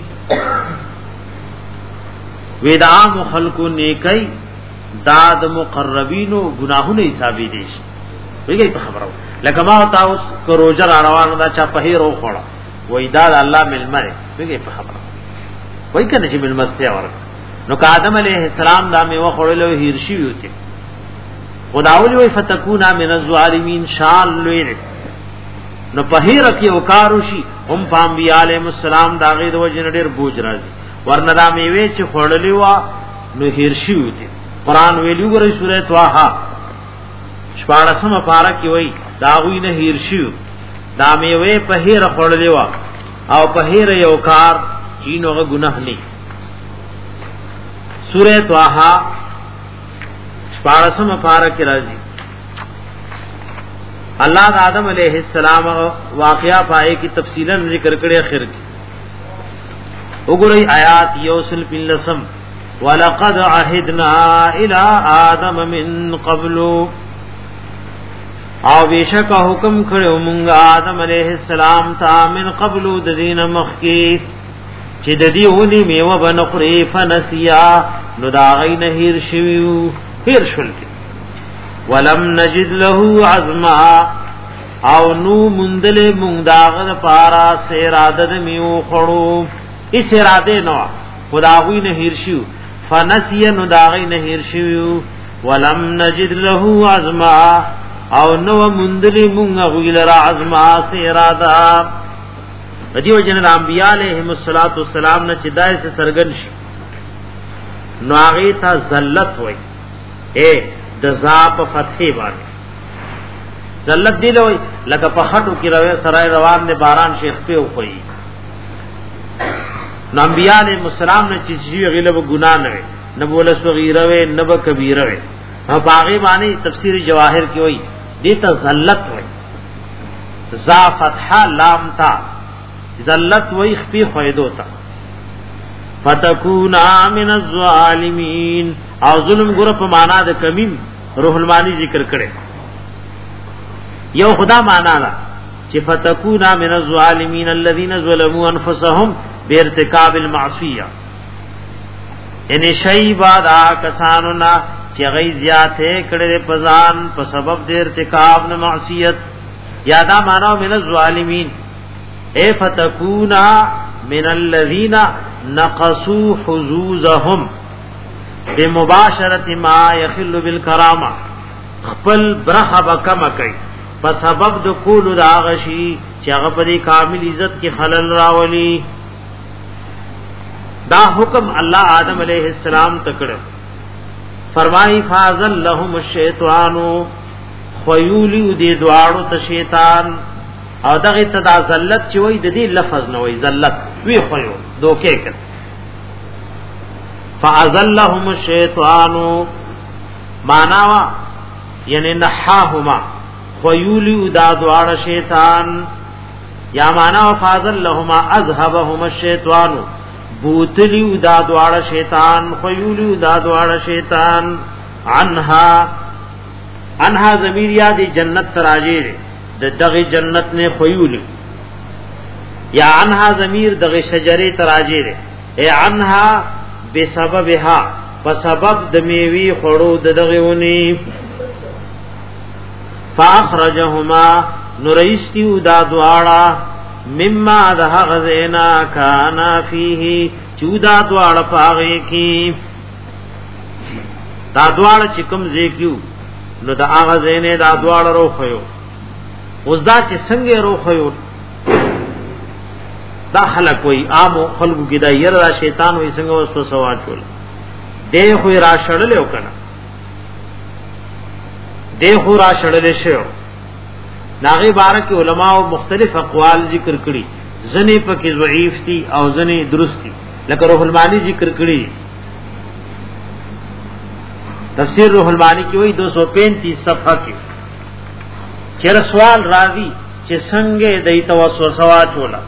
ودعام خلق نیکی داد مقربینو گناهونه حسابي دي. ویږي په خبرو لکه ما تاسو کو روزه روانه دا چا په هیرو خوړه وای دا الله ملمره. ویږي په خبرو وای کنه چې ملمسته اور نو که آدم علیہ السلام دا میوه خورلو هیرشي وته خداولی وی فتکونا من الظالمین شان لوی نو په هیر کې وکاروشي هم پام بی علیہ السلام دا غي د وجه ډیر بوج راځي ورنه دا میوه چې خورلې وا نو هیرشي وته. قران ویلو غره سوره طه شپاړسمه پارا کې وای دا غوی نه هیرشي دا میوه په هیر خورلې وا او په هیر یو کار چینوغه ګناه نه. سورہ طه شپاړسمه پارا کې راځي الله د آدم علیہ السلام واقعا پائے کی تفصیلا ذکر کړي اخر کې وګورئ آیات یوسل بلسم ولقد عهدنا الى آدم من قبل او بیشک حکم کړو مونږ آدم علیہ السلام ته من قبل د دین مخکی چې د دې ونی میوه بنخری فنسیا نو دا غي نه هیر شویو هیر شول ولم نجد له عزما او نو مندل مونږ داغه پارا سیراده د میو خړو اس اراده نو خدا غوی نه هیر شو فنسیا نو دا غي نه هیر شویو ولم نجد له عزما او نو مندلی مونږ غویل را ازما سے اراده دیو جن انبیاء علیہم الصلوۃ والسلام نے چدای سے سرګن شي نو هغه ته ذلت وای اے د ذاب فتحې باندې ذلت دی لوی لکه په خټو کې روي سرای روان نه باران شیخ په وخی نو انبیاء علیہم السلام نے چې غیله و ګنا نه وي نه بوله صغیره وي نه به کبیره وي او باغی باندې تفسیر جواهر کې وای دې ته ذلت وای ذا فتح لام تا ذلت وای خفي خویدو تا فتکونا من الظالمین او ظلم ګره په معنا د کمیم روح المانی ذکر کړي یو خدا معنا لا چې فتکونا من الظالمین الذين ظلموا انفسهم بارتکاب المعصیه ان شی بعد کسانونا چې غي زیاته کړي په ځان په سبب د ارتکاب د معصیت یادا معنا من الظالمین اے فتکونا من الذين نقصوا حظوظهم بمباشرت ما يخل بالكرامه خپل برخه بکم کوي په سبب د کول راغشي چې هغه په کامل عزت کې خلل راولي دا حکم الله آدم علیہ السلام تکړه فرمایي فازل لهم الشیطان خيولي دې دواړو ته شیطان او دغه تدا ذلت چې وای د دې لفظ نه وای ذلت وی خيو دوکې کړ فازلهم الشیطان معنا یعنی نحاهما خيولي دا دواړه شیطان یا معنا فازلهما اذهبهما الشیطان بوتلی دا دواړه شیطان خيولي دا دواړه شیطان عنها انها ضمیر یاد جنت تراجی د دغه جنت نے خيولي یا انها ضمیر دغه شجره تراجی اے انها بسببها فسبب د میوي خړو دغه ونی فاخرجهما نریستیو دا دواړه مما ده غزینا کانا فيه چودا دواړه پاغه کی دا دواړه چې کوم زیکیو نو دا هغه زینه دا دواړه روخیو اوس دا چې څنګه روخیو دا خلق وای عام خلقو کې دا ير را شیطان وای څنګه وسو سوا چول دی خو را شړل یو کنه دی خو را شړل شو داغه بارک علماء مختلف اقوال ذکر کړي ځنې پکې ضعیف دي او ځنې درست دي لکه روح المانی ذکر کړي تفسیر روح المانی کې وایي دو سو پینتیس صفحه کې چیر سوال راځي چې څنګه دای توسوسه واچولا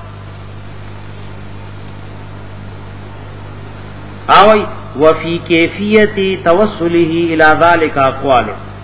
اوي وفي كيفيه توسله الى ذلك اقوال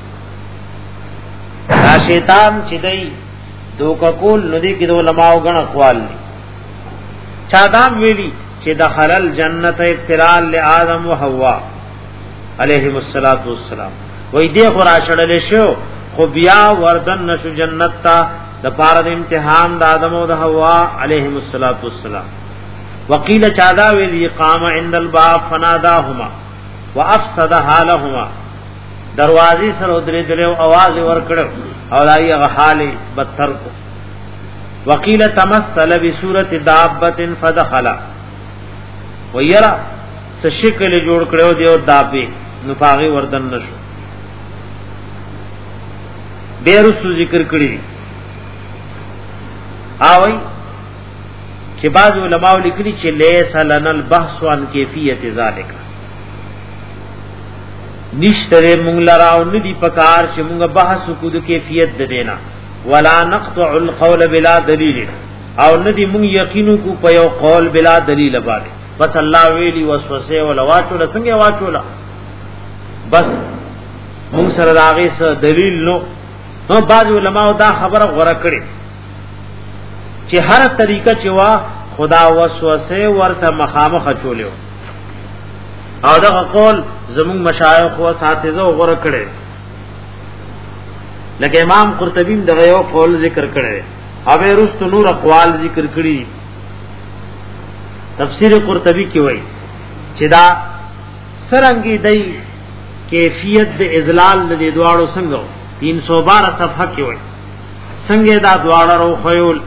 دا شیطان چې دی دوکا کول ندی کې د علماء غن اقوال دي چا دا ویلي چې دخل الجنت ابتلاء لآدم وحوا علیهم الصلاۃ والسلام وای دی خورا شړل شو خو بیا وردن نشو جنت تا د پاره د امتحان د آدم او د حوا علیهم الصلاۃ والسلام وقیل چا دا ویلي قام عند الباب فناداهما وافسد حالهما دروازې سره درې درې आवाज ورکړ او دای هغه حال بدتر کو وقیل تمثل بصورت دابه فدخل ويرا سشکل جوړ کړو دی او دابه نفاغي وردن نشو بیرسو ذکر کړی اوی چې بعض علماء لیکلي چې لیس لنا البحث عن کیفیت ذلک نشتره مونږ لراو ندی پکار چې مونږ بحث وکړو د کیفیت د دینا ولا نقطع القول بلا دلیل او ندی مونږ یقینو کو په یو قول بلا دلیل باندې بس الله ویلی وسوسه ولا واچو څنګه واچو لا بس مونږ سره راغی څه دلیل نو نو بعض علماء دا خبره غوړه کړي چې هر طریقه چې وا خدا وسوسه ورته مخامخ چولیو او دا قول زمون مشایخ او اساتذه غوړه کړي لکه امام قرطبی دغه یو قول ذکر کړي او رست نور اقوال ذکر کړي تفسیر قرطبی کې وایي چې دا سرنګي دی کیفیت د اذلال د دواړو څنګه تین سو بارہ صفحه کې وای څنګه دا دواړه رو خیول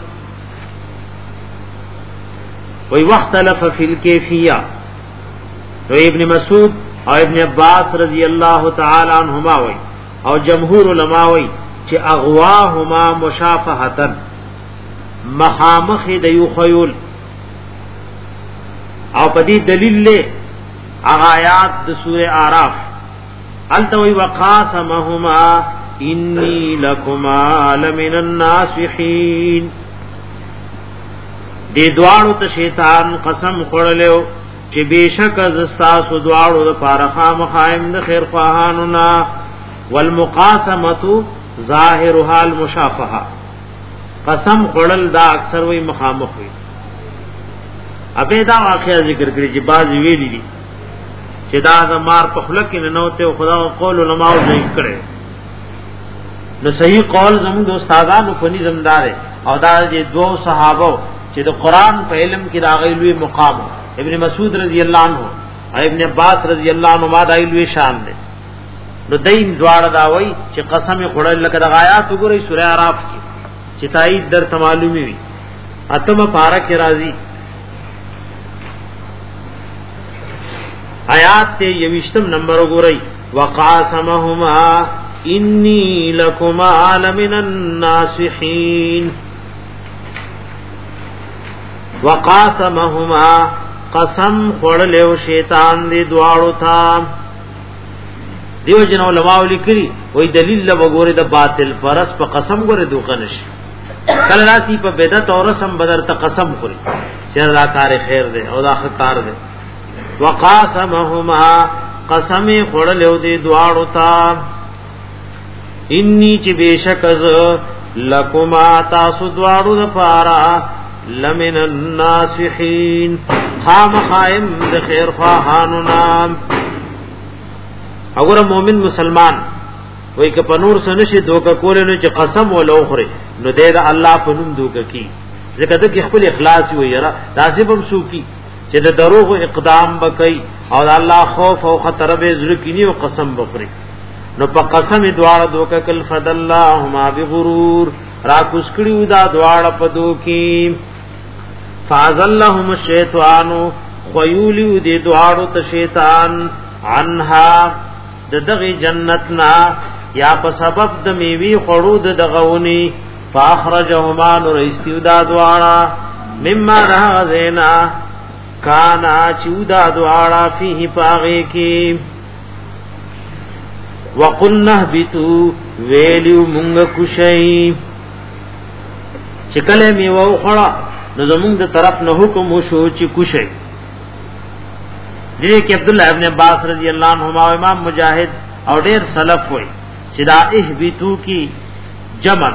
وی واختلف فی الکیفیہ تو ابن مسعود او ابن عباس رضی اللہ تعالی عنہما وی او جمهور علماء وی چې اغواهما مشافهتن مخامخ دیو خیول او پدی دلیل له آیات د سوره اعراف التوی وقاسمهما انی لکما لمن الناصحین دی دوارو ته شیطان قسم خورلیو چې بشک زستا سو دوارو د پارخا مخایم د خیر خواهانو نا والمقاسمه ظاهرها المشافهه قسم خورل دا اکثر وی مخامخ وی ابه دا واقعا ذکر کړی چې باز ویلی دي چې دا د مار په خلک نه نوته خدا قول علماء ذکر کړي نو صحیح قول زموږ د استادانو په نظم دار او دا د دوه صحابه چې د قران په علم کې راغلي لوی مقام ابن مسعود رضی الله عنه او ابن عباس رضی الله عنه ما دای لوی شان دي نو دین دواړه دا وای چې قسم خورل لکه د آیات وګورئ سوره اعراف کې چې تایید در معلومي وي اتمه پارا کې راځي آیات ته یوشتم نمبر وګورئ وقاسمهما انی لکما لمن الناصحین وقاسمهما قسم خورلو شیطان دی دواړو تا دیو جن علماء لیکلي وای دلیل له وګوره د باطل پرس په قسم ګوره دوکه نشي کله راسی په بدعت او رسم بدر ته قسم خوري چې دا کار خیر دی او دا کار دی وقاسمهما قسم خورلو دی دواړو تا انی چې بشک از لکما تاسو دواړو د پارا لمن الناصحین خام خائم د خیر خواهانو نام اگر مومن مسلمان وای ک پنور سنشي دوکه کول نه چې قسم ولو خوري نو دې دا الله په نوم دوکه کی ځکه د خپل اخلاص وي یرا تاسبم سو کی چې د دروغ اقدام بکای او الله خوف او خطر به زړه کینی او قسم بخوري نو په قسم دواړه دوکه کل فدلهما بغرور را کوس کړیو دا دواړه په دوکي فازلهم الشیطان خیولیو دی دواړو ته شیطان عنها د دغه جنتنا یا په سبب د میوي خړو د دغونی فاخرجهما نور استیودا دواړه مما رهزنا کانا چودا دواړه فيه پاغه کې وقلنا بتو ویلیو مونږ کوشي چکله میوه خړه نو زمونږ د طرف نه حکم وشو چې کوشي دې کې عبد الله ابن عباس رضی الله عنهما او امام مجاهد او ډېر سلف وای چې دا اهبتو کی جمع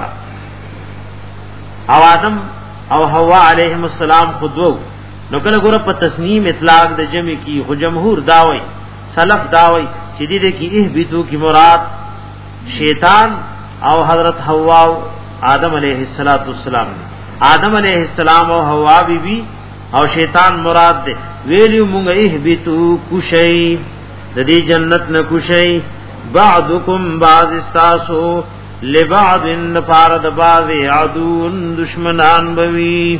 او آدم او حوا علیهم السلام خودو نو کله ګوره په تسنیم اطلاق د جمع کی خو جمهور داوي سلف داوي چې دې کې اهبتو کی مراد شیطان او حضرت حوا آدم علیہ الصلوۃ والسلام آدم علیہ السلام او حوا بی بی او شیطان مراد دے ویلیو مونږ اهبتو کوشي د دې جنت نه کوشي بعضکم بعض استاسو لبعض نفارد بعض عدون دشمنان بوي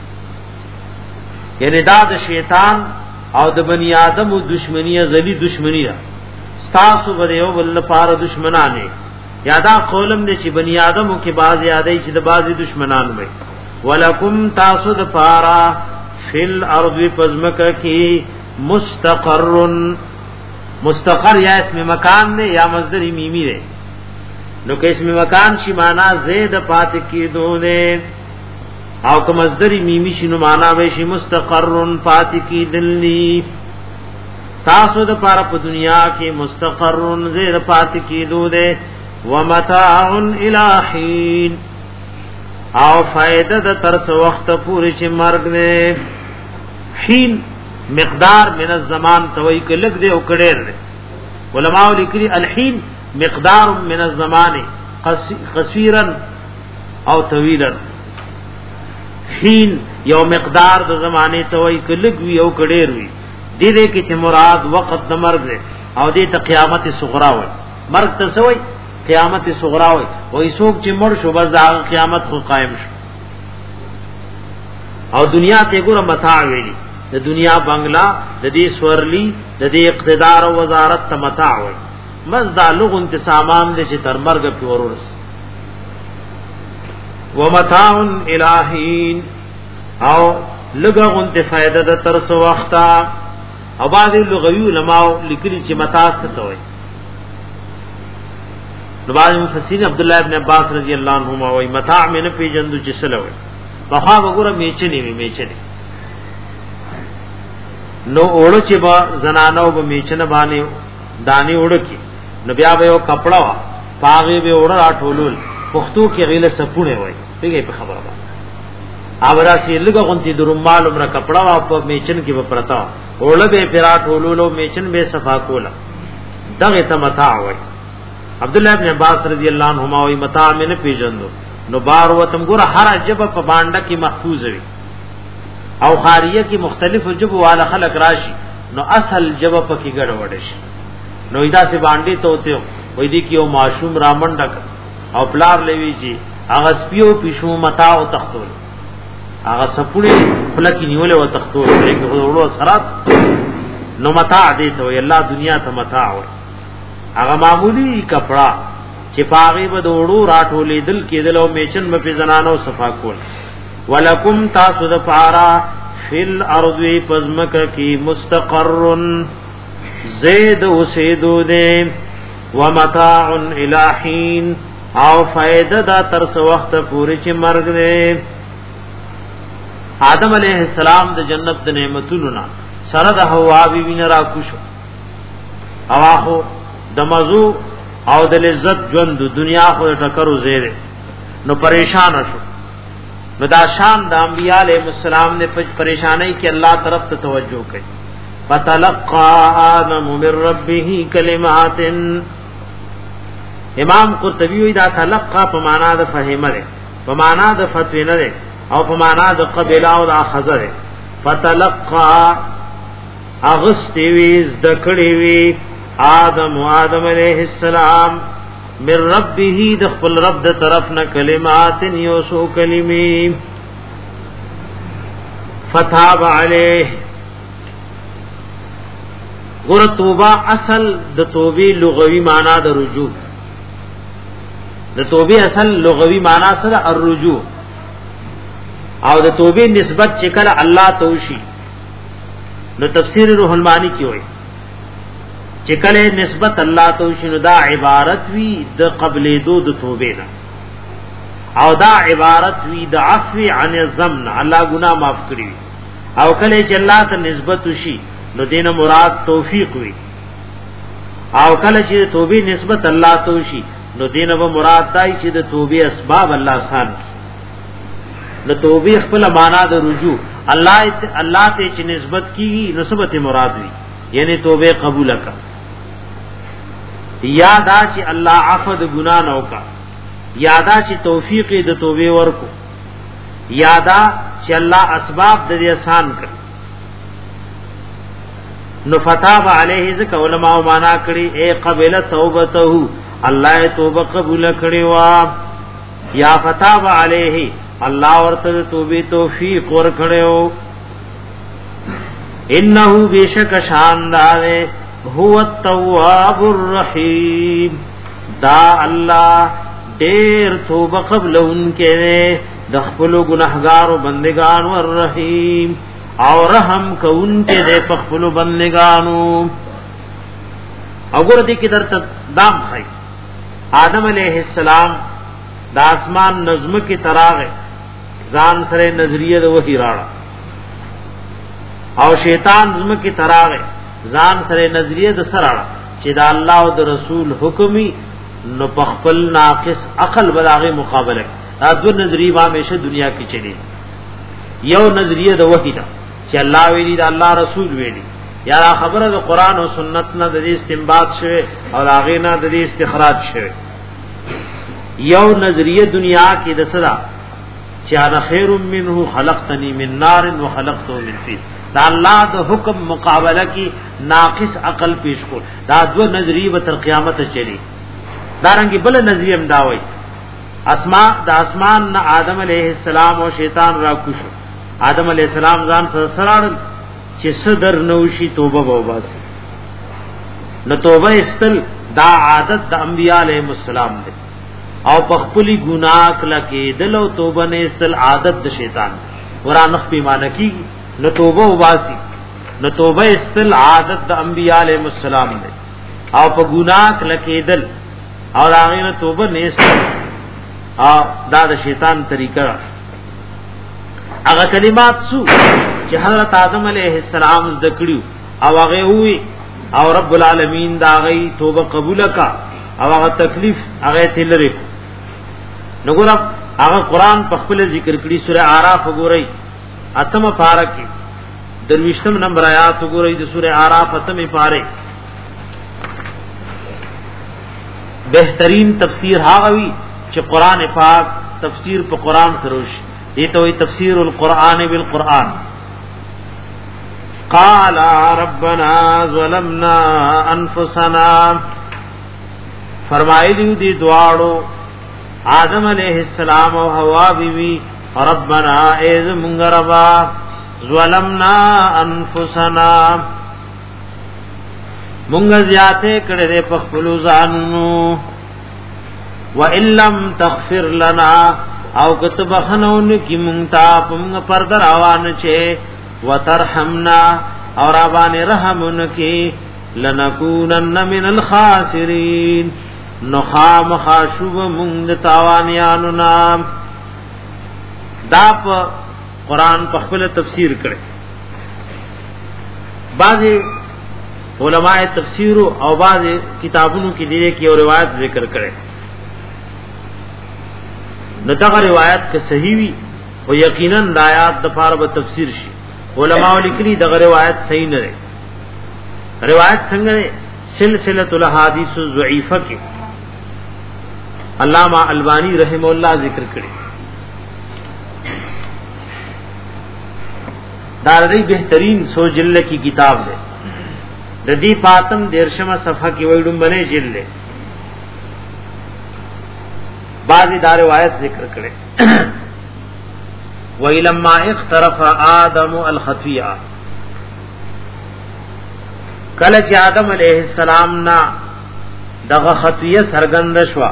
یعنی دا د شیطان او د بنی آدم دشمنی ازلی دشمنی استاسو بده یو بل پار دشمنانه یادا قولم دې چې بنی آدمو کې بعض یادای چې د بعضی دشمنان وي ولکم تاسو د پارا فل ارض پزمک کی مستقر مستقر یا اسم مکان نے یا مصدر میمی ہے نو کہ اسم مکان شی معنی زید پات کی دو نے او کہ مصدر میمی شی نو معنی وے شی مستقر پات کی دلنی تاسو د پارا په دنیا کې مستقر زید پات کی دو دے ومتاع الی حین او فائدہ د ترس وخت پوری چې مرګ نه حین مقدار من الزمان توي کلک دی او کډیر دی علماء لیکلي الحین مقدار من الزمان قصيرا او طويلا حین یو مقدار د زمانه توي کلک وی او کډیر وی دې دې کې چې مراد وخت د مرګ دی او دې ته قیامت صغرا وای مرګ ته سوی قیامت صغرا وي وای څوک چې مړ شو بس دا قیامت خو قائم شو. او دنیا ته ګوره متاع ویلي، د دنیا بنگلا د دې سورلی د دې اقتدار او وزارت ته متاع وي، بس دا لوغ انتسامان دي چې تر مرګ په ورورس. ومتاع الہین او لګه غونت فائدہ د تر سو وخته. او بعض لغوی علماء لیکلي چې متاع څه ته وایي. نو بعض مفسرین عبد الله ابن عباس رضی الله عنهما وایي متاع مې نه پیژندو چې څه لوي. بخا وګوره میچنی وی میچنی نو اوړو چې با زنانو به میچنه باندې دانی وړکی نو بیا به یو کپڑا وا پاغي به وړ راټولول پښتو کې غیله سپونه وای پیږي په خبره باندې اوبرا چې لګه غونتی درومال عمر کپڑا وا په میچن کې به پرتا اوړه به پیراټولولو میچن به صفا کولا دغه ته متاع وای. عبد الله ابن عباس رضی الله عنهما وای متاع مې نه پیژندو. نو بار وتم ګور هر جبه په باندې کې محفوظ وي او خاریه کې مختلف جبه والا خلق راشي نو اصل جبه پکې ګډ وډ شي. نو ایدا سي باندې توته وې دي کې او معصوم رامنډک او پلار لوي جی هغه سپیو پښو متاع او تختول هغه سپوړي فلکی نیول او تختول کې وړو سرات نو متاع دي ته الله دنیا ته متاع هغه معمولی کپڑا چې پاغي به دوړو راټولې دل کېدل او میچن په زنانو صفا کول. ولکم تاسو د پارا فل ارض پزمک کی مستقر زید وسیدو دے ومتاع الہین او فائدہ دا ترس وقت پوری چې مرګ دے. آدم علیہ السلام د جنت د نعمتونو نا سره د حوا بیبی نه را کوشو اواخو د مزو او د لذت ژوند دنیا خو ټکرو زیره نو پریشان شو. نو دا شان د انبیاء علیہ السلام نے پریشانی کې الله طرف ته توجه کړي. فتلقى آدم من ربه کلمات. امام قرطبی وی دا تلقى په معنا د فهمه ده، په معنا د فتوی نه ده او په معنا د قبل او د اخذ ده. فتلقى اغستوی ذکړی وی آدم و آدم علیہ السلام من ربه د خپل رب د طرف نه کلمات یوسو کلمی فتاب علیه. ګور توبه اصل د توبې لغوي معنا د رجوع، د توبې اصل لغوي معنا سره الرجوع او د توبې نسبت چې کله الله توشي نو تفسیر روح المانی کی وایي چې کله نسبت الله ته شنو دا عبارت وی د قبل دو د توبې نه او دا عبارت وی د عفو عن الذنب الله ګناه معاف کړی او کله چې الله ته نسبت شي نو دینه مراد توفیق وی او کله چې توبې نسبت الله ته شي نو دینه به مراد دای چې د توبې اسباب الله آسان نو توبې خپل معنا د رجوع الله الله ته چې نسبت کیږي نسبت مراد وی یعنی توبه قبول کا یادا چې الله عفو د ګنا نو کا یادا چې توفیق د توبه ورکو یادا چې الله اسباب د دې آسان کړ. نو فتاب علیه ذک علماء معنا کړي اے قبل توبته الله توبه قبول کړي وا یا فتاب علیه الله ورته توبه توفیق ور کړو. انه بیشک شاندار هو التواب الرحیم دا الله ډیر توبه قبل انکه د خپل ګناهګارو بندگانو الرحیم او رحم کوونکه د خپل بندگانو. وګوره دې کې درته دام خای آدم علیہ السلام د اسمان نظم کی تراغه ځان سره نظریه د وحی راړه او شیطان زم کی تراغه ځان سره نظریه د سره چې دا الله او د رسول حکمي نو پخپل ناقص عقل بلاغه مقابله دا دو نظریه همیشه دنیا کې چلی. یو نظریه د وحی دا چې الله ویلي دا الله رسول ویلي یا خبره د قران او سنت نه د استنباط شوه او هغه نه د استخراج شوه. یو نظریه دنیا کې د صدا چې انا خیر منه خلقتنی من نار وخلقته من طین دا الله د حکم مقابله کی ناقص عقل پیش کو دا دو نظریه به تر قیامت چلی. دارنګي بل نظریم داوي اسماء د اسمان نه آدم علیہ السلام او شیطان را کوشو آدم علیہ السلام ځان سره چې صدر نوشي توبه وباسي نو توبه استل دا عادت د انبیاء علیہ السلام دی او پخپلی گناہ کله کې دلو توبه نه استل عادت د شیطان قران په معنی کې نو توبه وباسي نو توبه استل عادت د انبیاء علیہ السلام دی او په گناہ کله کې دل او هغه نه توبه نه استل او دا د شیطان طریقہ هغه کلمات سو چې حضرت آدم علیہ السلام زده کړیو او هغه وی او رب العالمین دا غي توبه قبول کا او هغه تکلیف هغه تلری نو ګور هغه قران په خپل ذکر کړی سوره اعراف وګورئ اتمه پارا کې درويشتم نمبر آیات وګورئ د سوره اعراف اتمه پاره بهترین تفسیر هغه وی چې قران پاک تفسیر په قران سره وشي دي ته وی تفسیر القرآن بالقرآن قال ربنا ظلمنا انفسنا فرمایلی دی دواړو آدم علیہ السلام او حوا بیوی ربنا ایز مونږ ربا ظلمنا انفسنا مونږ زیاته کړه په خپل ځانونو وَإِن لَّمْ تَغْفِرْ لَنَا او کتب خنون کی مونتا پمغ پر دراوان چه وترحمنا اور ابان رحمن کی لنکونن من الخاسرین نخام خاشوب مونږ تاوانیانو نام دا په قران په خپل تفسیر کړي بعضی علماء تفسیر او بعضی کتابونو کې دې کې یو روایت ذکر کړي نو دا روایت که صحیح وي او یقینا د آیات د فار به تفسیر شي علماء لیکلي دا روایت صحیح نه ده روایت څنګه ده سلسله الاحاديث الضعیفه کې علامہ البانی رحم الله ذکر کړي دا ری بهترین سو جلد کی کتاب ده د دې پاتم دیرشمه صفحه کې وایډم بنه جلد بعضی دا روایت ذکر کرے وَإِلَمَّا اِخْتَرَفَ آدَمُ الْخَطِيَّةَ کله چې آدم علیہ السلام نا دغه خطیه سرګند شوا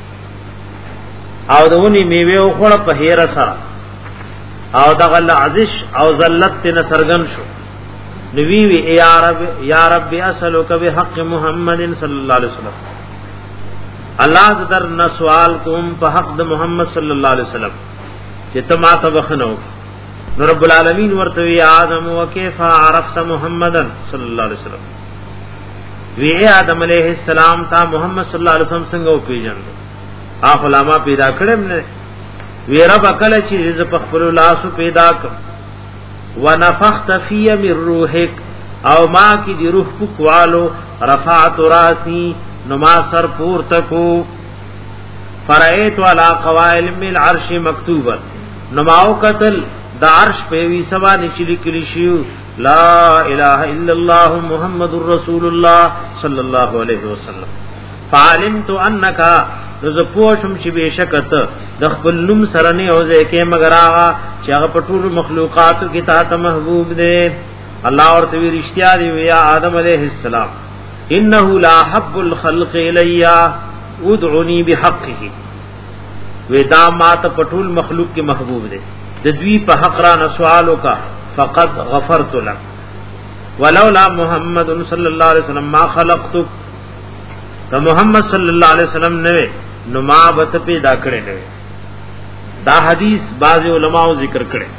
او دونی میوه خوړ په هیر سره او دغه لعزش او ذلت نه سرګن شو نبی وی یا رب یا رب اسلک بحق محمد صلی الله علیه وسلم الله در نه سوال کوم په حق د محمد صلی الله علیه وسلم چې ته ما ته بخنو نو رب العالمین ورته وی آدم وکيف عرفت محمدن صلی الله علیه وسلم وی آدم علیہ السلام تا محمد صلی الله علیه وسلم څنګه او پیژند اخ علماء پیدا کړم نه وی رب کله چې رزق خپل لاسو پیدا ک ونفخت فی من روحک او ما کی دی روح پکوالو رفعت راسی نما سر پور تکو فرایت والا قوائل من العرش مکتوبا نماو قتل دا عرش پیوی سوا نچلی کلی شیو لا الہ الا اللہ محمد الرسول اللہ صلی اللہ علیہ وسلم فعلمت انکا نز پوشم چی بیشکت دخبل نم سرنی اوزے کے مگر آغا چی اغا پٹور مخلوقات کی تاتا محبوب دے اللہ اور توی رشتیا دی ویا آدم علیہ السلام انہو لا حب الخلق الیا ادعنی بحقه ودا مات پټول مخلوق کے محبوب دے ددوی په حق را نسوالو کا فقد غفرت لك ولولا محمد صلی اللہ علیہ وسلم ما خلقتك تو محمد صلی اللہ علیہ وسلم نے نو ما بت پیدا کړي نه دا حدیث بعض علماء ذکر کړي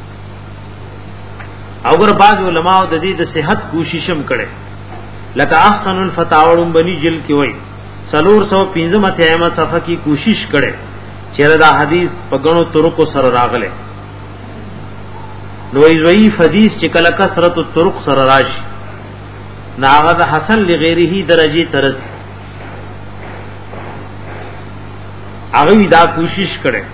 او ګر بعض علماء د دې د صحت کوششم کړي لکه احسن الفتاوی بنی جل کې وای سلور سو پنځم اتیامه صفحه کی کوشش کړي چیرې دا حدیث په غنو طرق سره راغله نو ای ضعیف حدیث چې کله کثرت الطرق سره راشي ناغه حسن لغیره درجه ترس هغه دا کوشش کړي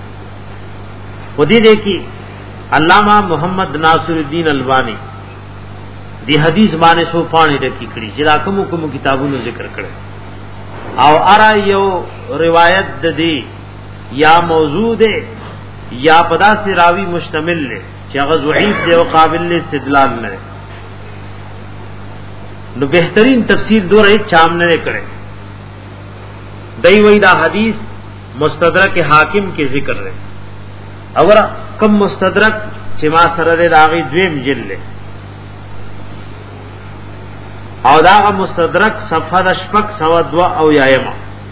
و دې دې کې علامہ محمد ناصر الدین البانی دی حدیث باندې سو پانی ډکی کړي چې دا کوم کوم کتابونو ذکر کړي او ارا یو روایت د دی یا موضوع ده یا پدا سے راوی مشتمل لے چې هغه ضعیف دی او قابل استدلال نه نو بهترین تفسیر دوره چام نه کړي دای وای دا حدیث مستدرک حاکم کې ذکر ہے اور کم مستدرک چې ما سره د راغي دویم جلد او دا مستدرک صفحه د شپږ سو دوا او یایما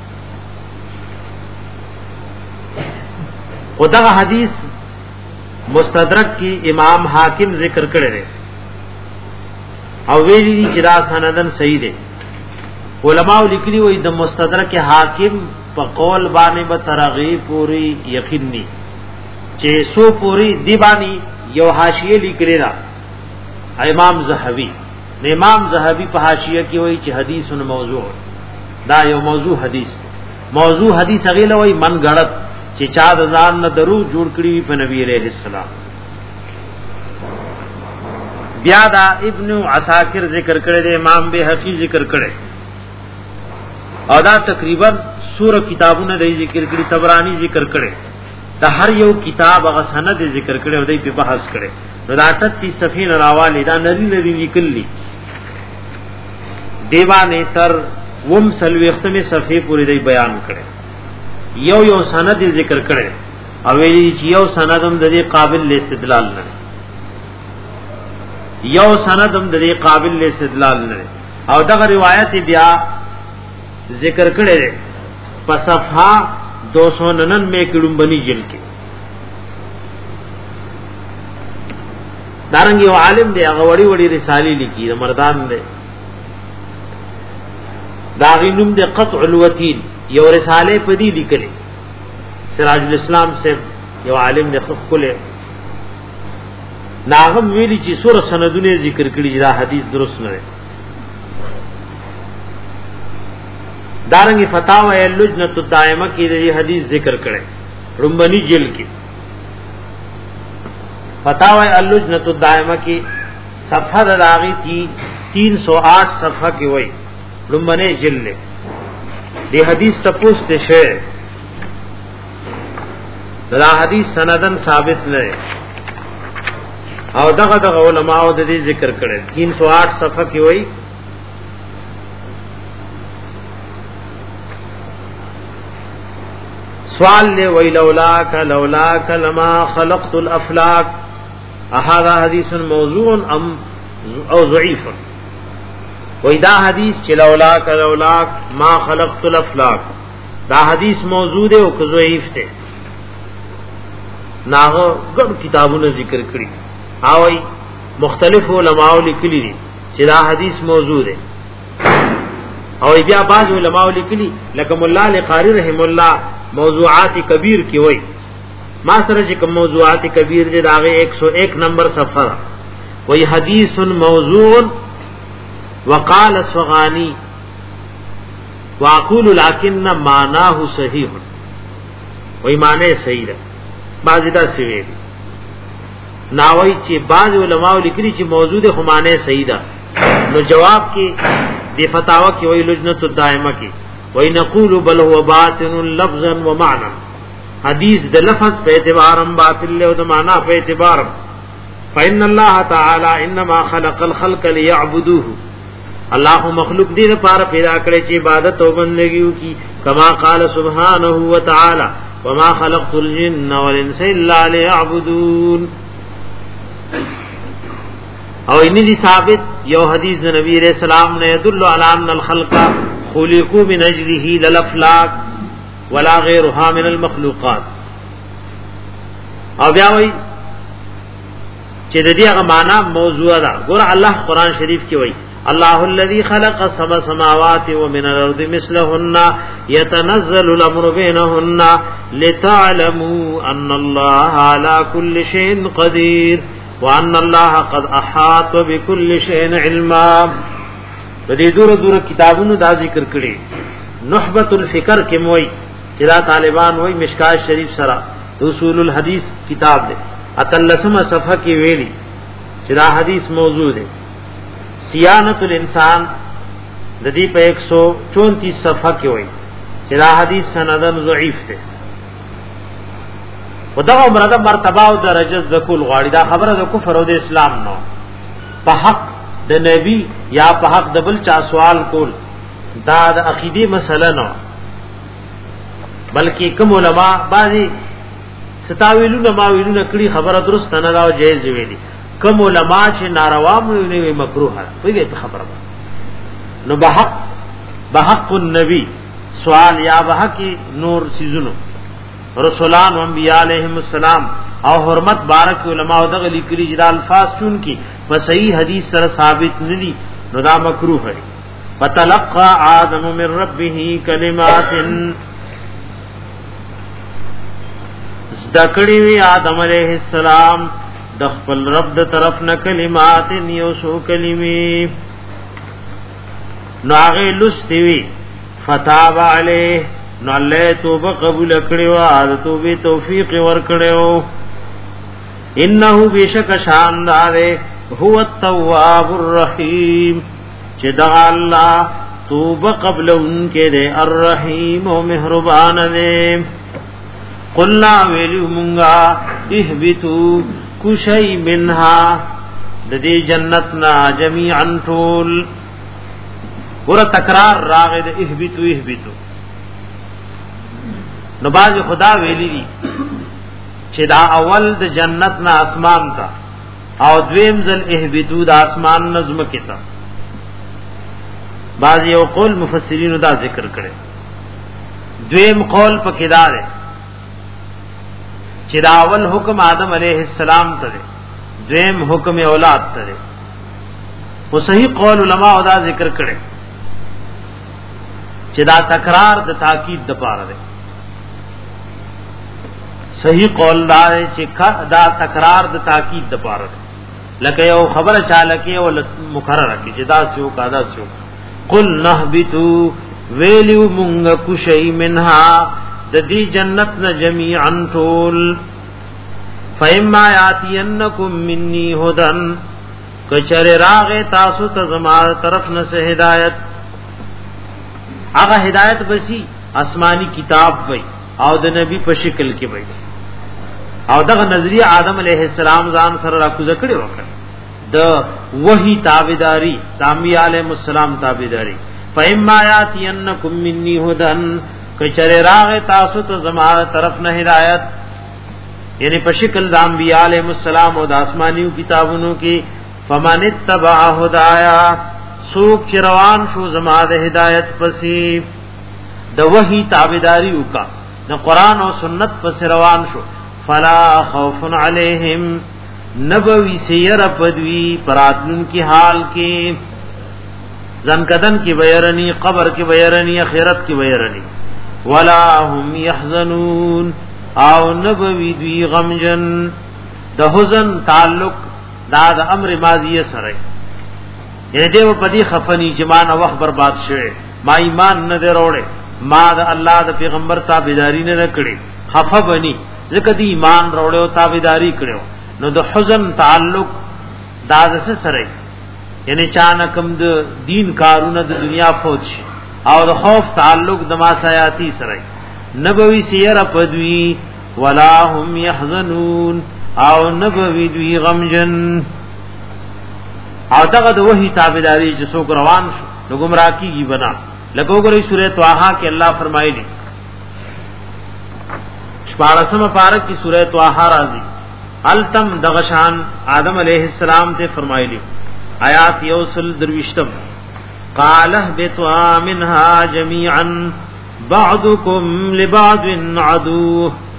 خدا حدیث مستدرک کی امام حاکم ذکر کړي دي او ویلي چې دا سندن صحیح دي علماء لیکلي وي د مستدرک حاکم په قول باندې به ترغیب پوری یقین ني چې سو پوری دی باندې یو حاشیه لیکلی دا امام زهبي امام زهبي په حاشیه کې وایي چې حدیث موضوع دا یو موضوع حدیث موضوع حدیث هغه لوي من غړت چې چا د ځان نه درو جوړ کړی په نبی عليه السلام بیا دا ابن عساکر ذکر کړی دی امام بهقي ذکر کړی او دا تقریبا سوره کتابونه دی ذکر کړی طبرانی ذکر کړی دا هر یو کتاب هغه سند ذکر کړي او دای په بحث کړي نو دا تتی صفین راوالی دا نری نری لیکلی دیوانه تر وم سلوختمه صفحه پوری دی بیان کړي یو یو سند ذکر کړي او ویلی چې یو سندم د دې قابل استدلال نه یو سندم د دې قابل استدلال نه او دا روایت بیا ذکر کړي په صفحه دو سو ننانوے کلم بنی جل کے دارنگی و عالم دے اغا وڑی وڑی رسالی لکی دا مردان دے داغی نم دے قطع الوتین یو رسالے پدی لکلے سراج الاسلام سے یو عالم دے خف کلے ناغم ویلی چی سور سندونے ذکر کری جدا حدیث درست نرے دارنگی فتاوی اللجنۃ الدائمہ کی دی حدیث ذکر کرے رمبنی جل کی فتاوی اللجنۃ الدائمہ کی صفحہ داغی تھی تین سو آٹھ صفحہ کی وئی رمبنی جل لے دی حدیث تپوس تشے دا حدیث سندن ثابت نہ او دغه دغه علماء د دې ذکر کړي تین سو آٹھ صفحہ کی وئی سوال لے وی لولاک لولاک لما خلقت الافلاک احاذا حدیث موضوع ام او ضعیف وی دا حدیث چی لولاک لولاک ما خلقت الافلاک دا حدیث موضوع دے او که ضعیف دے ناغو گم کتابوں نے ذکر کری آوئی مختلف علماء لکلی دی چی دا حدیث موضوع دے او بیا بعض علماء لکلی لکم اللہ لقاری رحم اللہ موضوعات کبیر کی وئی ما سره چې کوم موضوعات کبیر دې داغه ایک سو ایک نمبر صفحه وہی حدیث موضوع وقال الصغانی واقول لكن معناه صحیح وہی معنی صحیح ده بعض دا سوي ناوي چې بعض علماء لیکلي چې موضوع ده معنی صحیح ده نو جواب کې دی فتاوا کې وہی لجنۃ الدائمہ کې وَإِ نَقُولُ بَلْ هُوَ بَاطِلٌ لَفْظًا وَمَعْنًا حدیث د لفظ په اعتبارم باطل له او د معنا په اعتبارم فإن الله تعالی انما خلق الخلق ليعبدوه الله مخلوق دې لپاره پیدا کړی چې عبادت او بندګي وکي کما قال سبحانه وتعالى وما خلقت الجن والانس الا ليعبدون او ان دي ثابت یو حدیث د نبی رسول سلام نے يدل على ان الخلق خلقوا من اجله للافلاک ولا غیرها من المخلوقات او بیا وای چې د دې هغه معنا موضوع ده ګور الله قران شریف کې وای الله الذي خلق سبع سماوات ومن الارض مثلهن يتنزل الامر بينهن لتعلموا ان الله على كل شيء قدير وان الله قد احاط بكل شيء علما د دې دور دور کتابونو دا ذکر کړي نحبت الفکر کې موي چې دا طالبان وای مشکات شریف سره اصول الحدیث کتاب دی اتلسمه صفحه کې ویلي چې دا حدیث موضوع دی سیانت الانسان د دې په ایک سو چونتیس صفحه کې وایي چې دا حدیث سندن ضعیف دی ودغه مرده مرتبه او درجه د کول غاړي دا خبره د کفر او د اسلام نو په حق د نبی یا په حق د بل چا سوال کول دا د عقیده مسله نه بلکې کوم علما بعضي ستاویلونه ما ویلونه کړي خبره درست نه دا جایز ویلي کوم علما چې ناروا ویلي مکروه وي په خبره نو بحق بحق النبی سوال یا بحق نور سيزونو رسولان و انبیاء علیہم السلام او حرمت بارک علماء دغه لیکلي چې د الفاظ چون کی په صحیح حدیث سره ثابت ندي نو دا مکروه ہے. فتلقى آدم من ربه کلمات ذکری وی آدم علیہ السلام د خپل رب د طرف نه کلمات یو سو کلمې نو هغه لستوي فتاب علیه نو الله توبه قبول کړو او توبه توفیق ور کړو انه بیشک شاندار هو التواب الرحیم چې دا الله توبه قبل انکه دے الرحیم او مهربان دے قلنا ویلو مونگا اهبتو کشی منها د دې جنتنا جميعا طول ور تکرار راغه د اهبتو اهبتو نو باز خدا ویلی دی چې دا اول د جنت نه اسمان تا او دویم ځل اهبتو د اسمان نظم کتا باز یو قول مفسرین دا ذکر کړي دویم قول پکې دا دی چې دا اول حکم آدم علیہ السلام ته دی دویم حکم اولاد ته دی او صحیح قول علماء دا ذکر کړي چې دا تکرار د تاکید د پاره دی صحیح قول دا چې دا تکرار د تاکید د پاره دی لکه یو خبره چاله کې او مکرره کې جدا سیو کادا سیو قل نهبتو ویلو مونږ کوشي منها د دې جنت نه جميعا طول فإما ياتينكم مني هدى کچره راغه تاسو ته زماره طرف نه هدایت هغه هدایت بسی آسمانی کتاب وای او د نبی په شکل کې وای او دغه نظریه آدم علیہ السلام ځان سره راکوزه کړي وکړه د وحی تابعداري د انبیاء علیهم السلام تابعداري فإما ياتينكم مني هدى کچره راغه تاسو ته زماره طرف نه هدایت یعنی په شکل د انبیاء علیهم السلام او د آسمانیو کتابونو کې فمن اتبع هدایا سوق چروان شو زماره هدایت پسې د وحی تابعداري وکا د قران او سنت پس روان شو فلا خوف علیہم نبوی سیر پدوی پراتن کی حال کی زنکدن کی بیرنی قبر کی بیرنی اخرت کی بیرنی ولا هم يحزنون او نبوی دوی غمجن د حزن تعلق دا د امر ماضی سره یعنی دیو پدی خفنی جمان وخت برباد شوه ما ایمان نه دروړې ما د الله د پیغمبر تابعداري نه کړې خفه بني ځکه دی ایمان وروړو تابعداري کړو نو د حزن تعلق داز سره یعنی چانکم د دین کارونه د دنیا فوت شي او د خوف تعلق د ما سیاتی سره نبوی سیر پدوی ولا هم يحزنون او نبوی دوی غمجن او دغه د وحی تابعداري چې څوک روان شو نو گمراه کیږي بنا لکه وګورئ سورۃ طه کې الله فرمایلی شپارسم پارک کی سورۃ طه راضی التم دغشان آدم علیہ السلام ته فرمایلی آیات یوسل درویشتم قال اهبطوا منها جميعا بعضكم لبعض عدو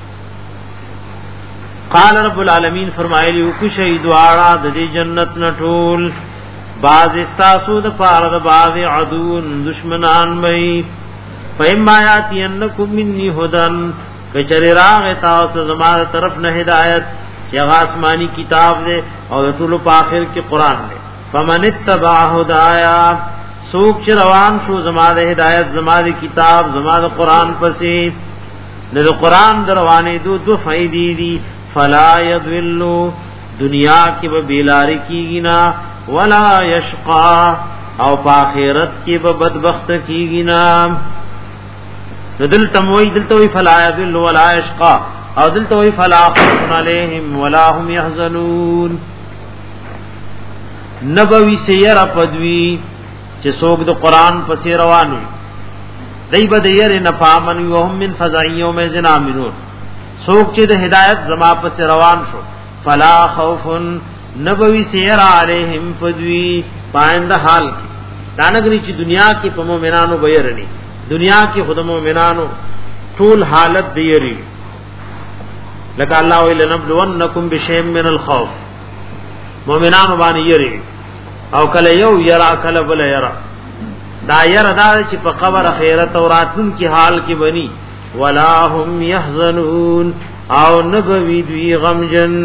قال رب العالمین فرمایلی کو شهید واړه د دې جنت نټول باز استاسو د پاره د باز عدو دشمنان وي فإما ياتينكم مني هدى کچری راغ تاسو زماره طرف نه هدایت چې آسمانی کتاب دے او ټول په اخر کې قران دے فمن اتبع هدایا سوق چ روان شو زماره هدایت زماره کتاب زماره قران پسې د قران دروانه دو دو فائدې دي فلا يضل دنیا کې به بیلاری کیږي نا ولا یشقا او په آخرت کې به بدبخت کیږي نه. دل تموي دل توي فلا يذل ولا يشقى او دل توي فلا خوف عليهم ولا هم يحزنون. نبوي سیر پدوی چې څوک د قران پسې روان وي دای به د ير نه پامن وهم من فزعيو مې زنا منون. څوک چې د هدایت زما پسې روان شو فلا خوف نبوي سیر عليهم پدوی پاند حال کی دانګری چې دنیا کې په مؤمنانو بیرني دنیا کې خود مؤمنانو ټول حالت دیری لکه الله ویل نبلونکم بشیء من الخوف مؤمنانو باندې یری او کله یو یرا کله بل یرا دا یرا دا چې په قبر خیرت او راتون کې حال کې بني ولا هم يحزنون او نبوی دوی غمجن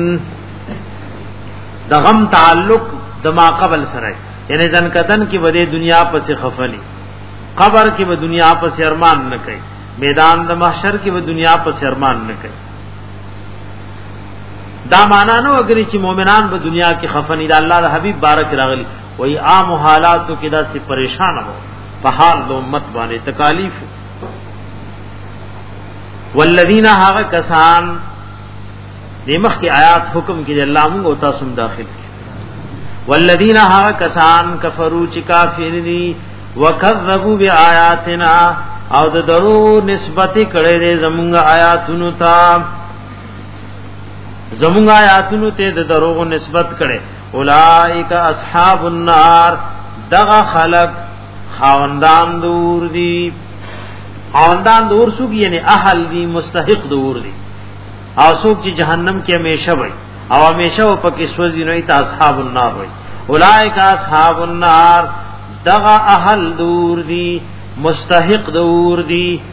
د غم تعلق د ما قبل سره یعنی ځن کتن کې بده دنیا پس خفلی قبر کې به دنیا پس ارمان نه کوي میدان د محشر کې به دنیا پس ارمان نه کوي. دا معنا نو اگر چې مؤمنان به دنیا کې خفنی د الله د حبیب بارک راغلی وای عام حالاتو کې دا سي پریشان وو په حال د امت باندې تکالیف. والذین هاغ کسان دمخ کی آیات حکم کې الله موږ او تاسو داخل والذین هاغ کسان کفروا چې کافر دي وکذبوا بیااتنا او د درو نسبت کړي دې زمونږ آیاتونو ته زمونږ آیاتونو ته د دروغ نسبت کړي اولائک اصحاب النار دغه خلق خاوندان دور دي. خاوندان دور سوق یعنی اهل دي مستحق دور دي او سوق چې جهنم کې همیشه وي او همیشه په کې سوځي نو ته اصحاب النار وي. اولائک اصحاب النار دغه اهل دور دي مستحق دور دي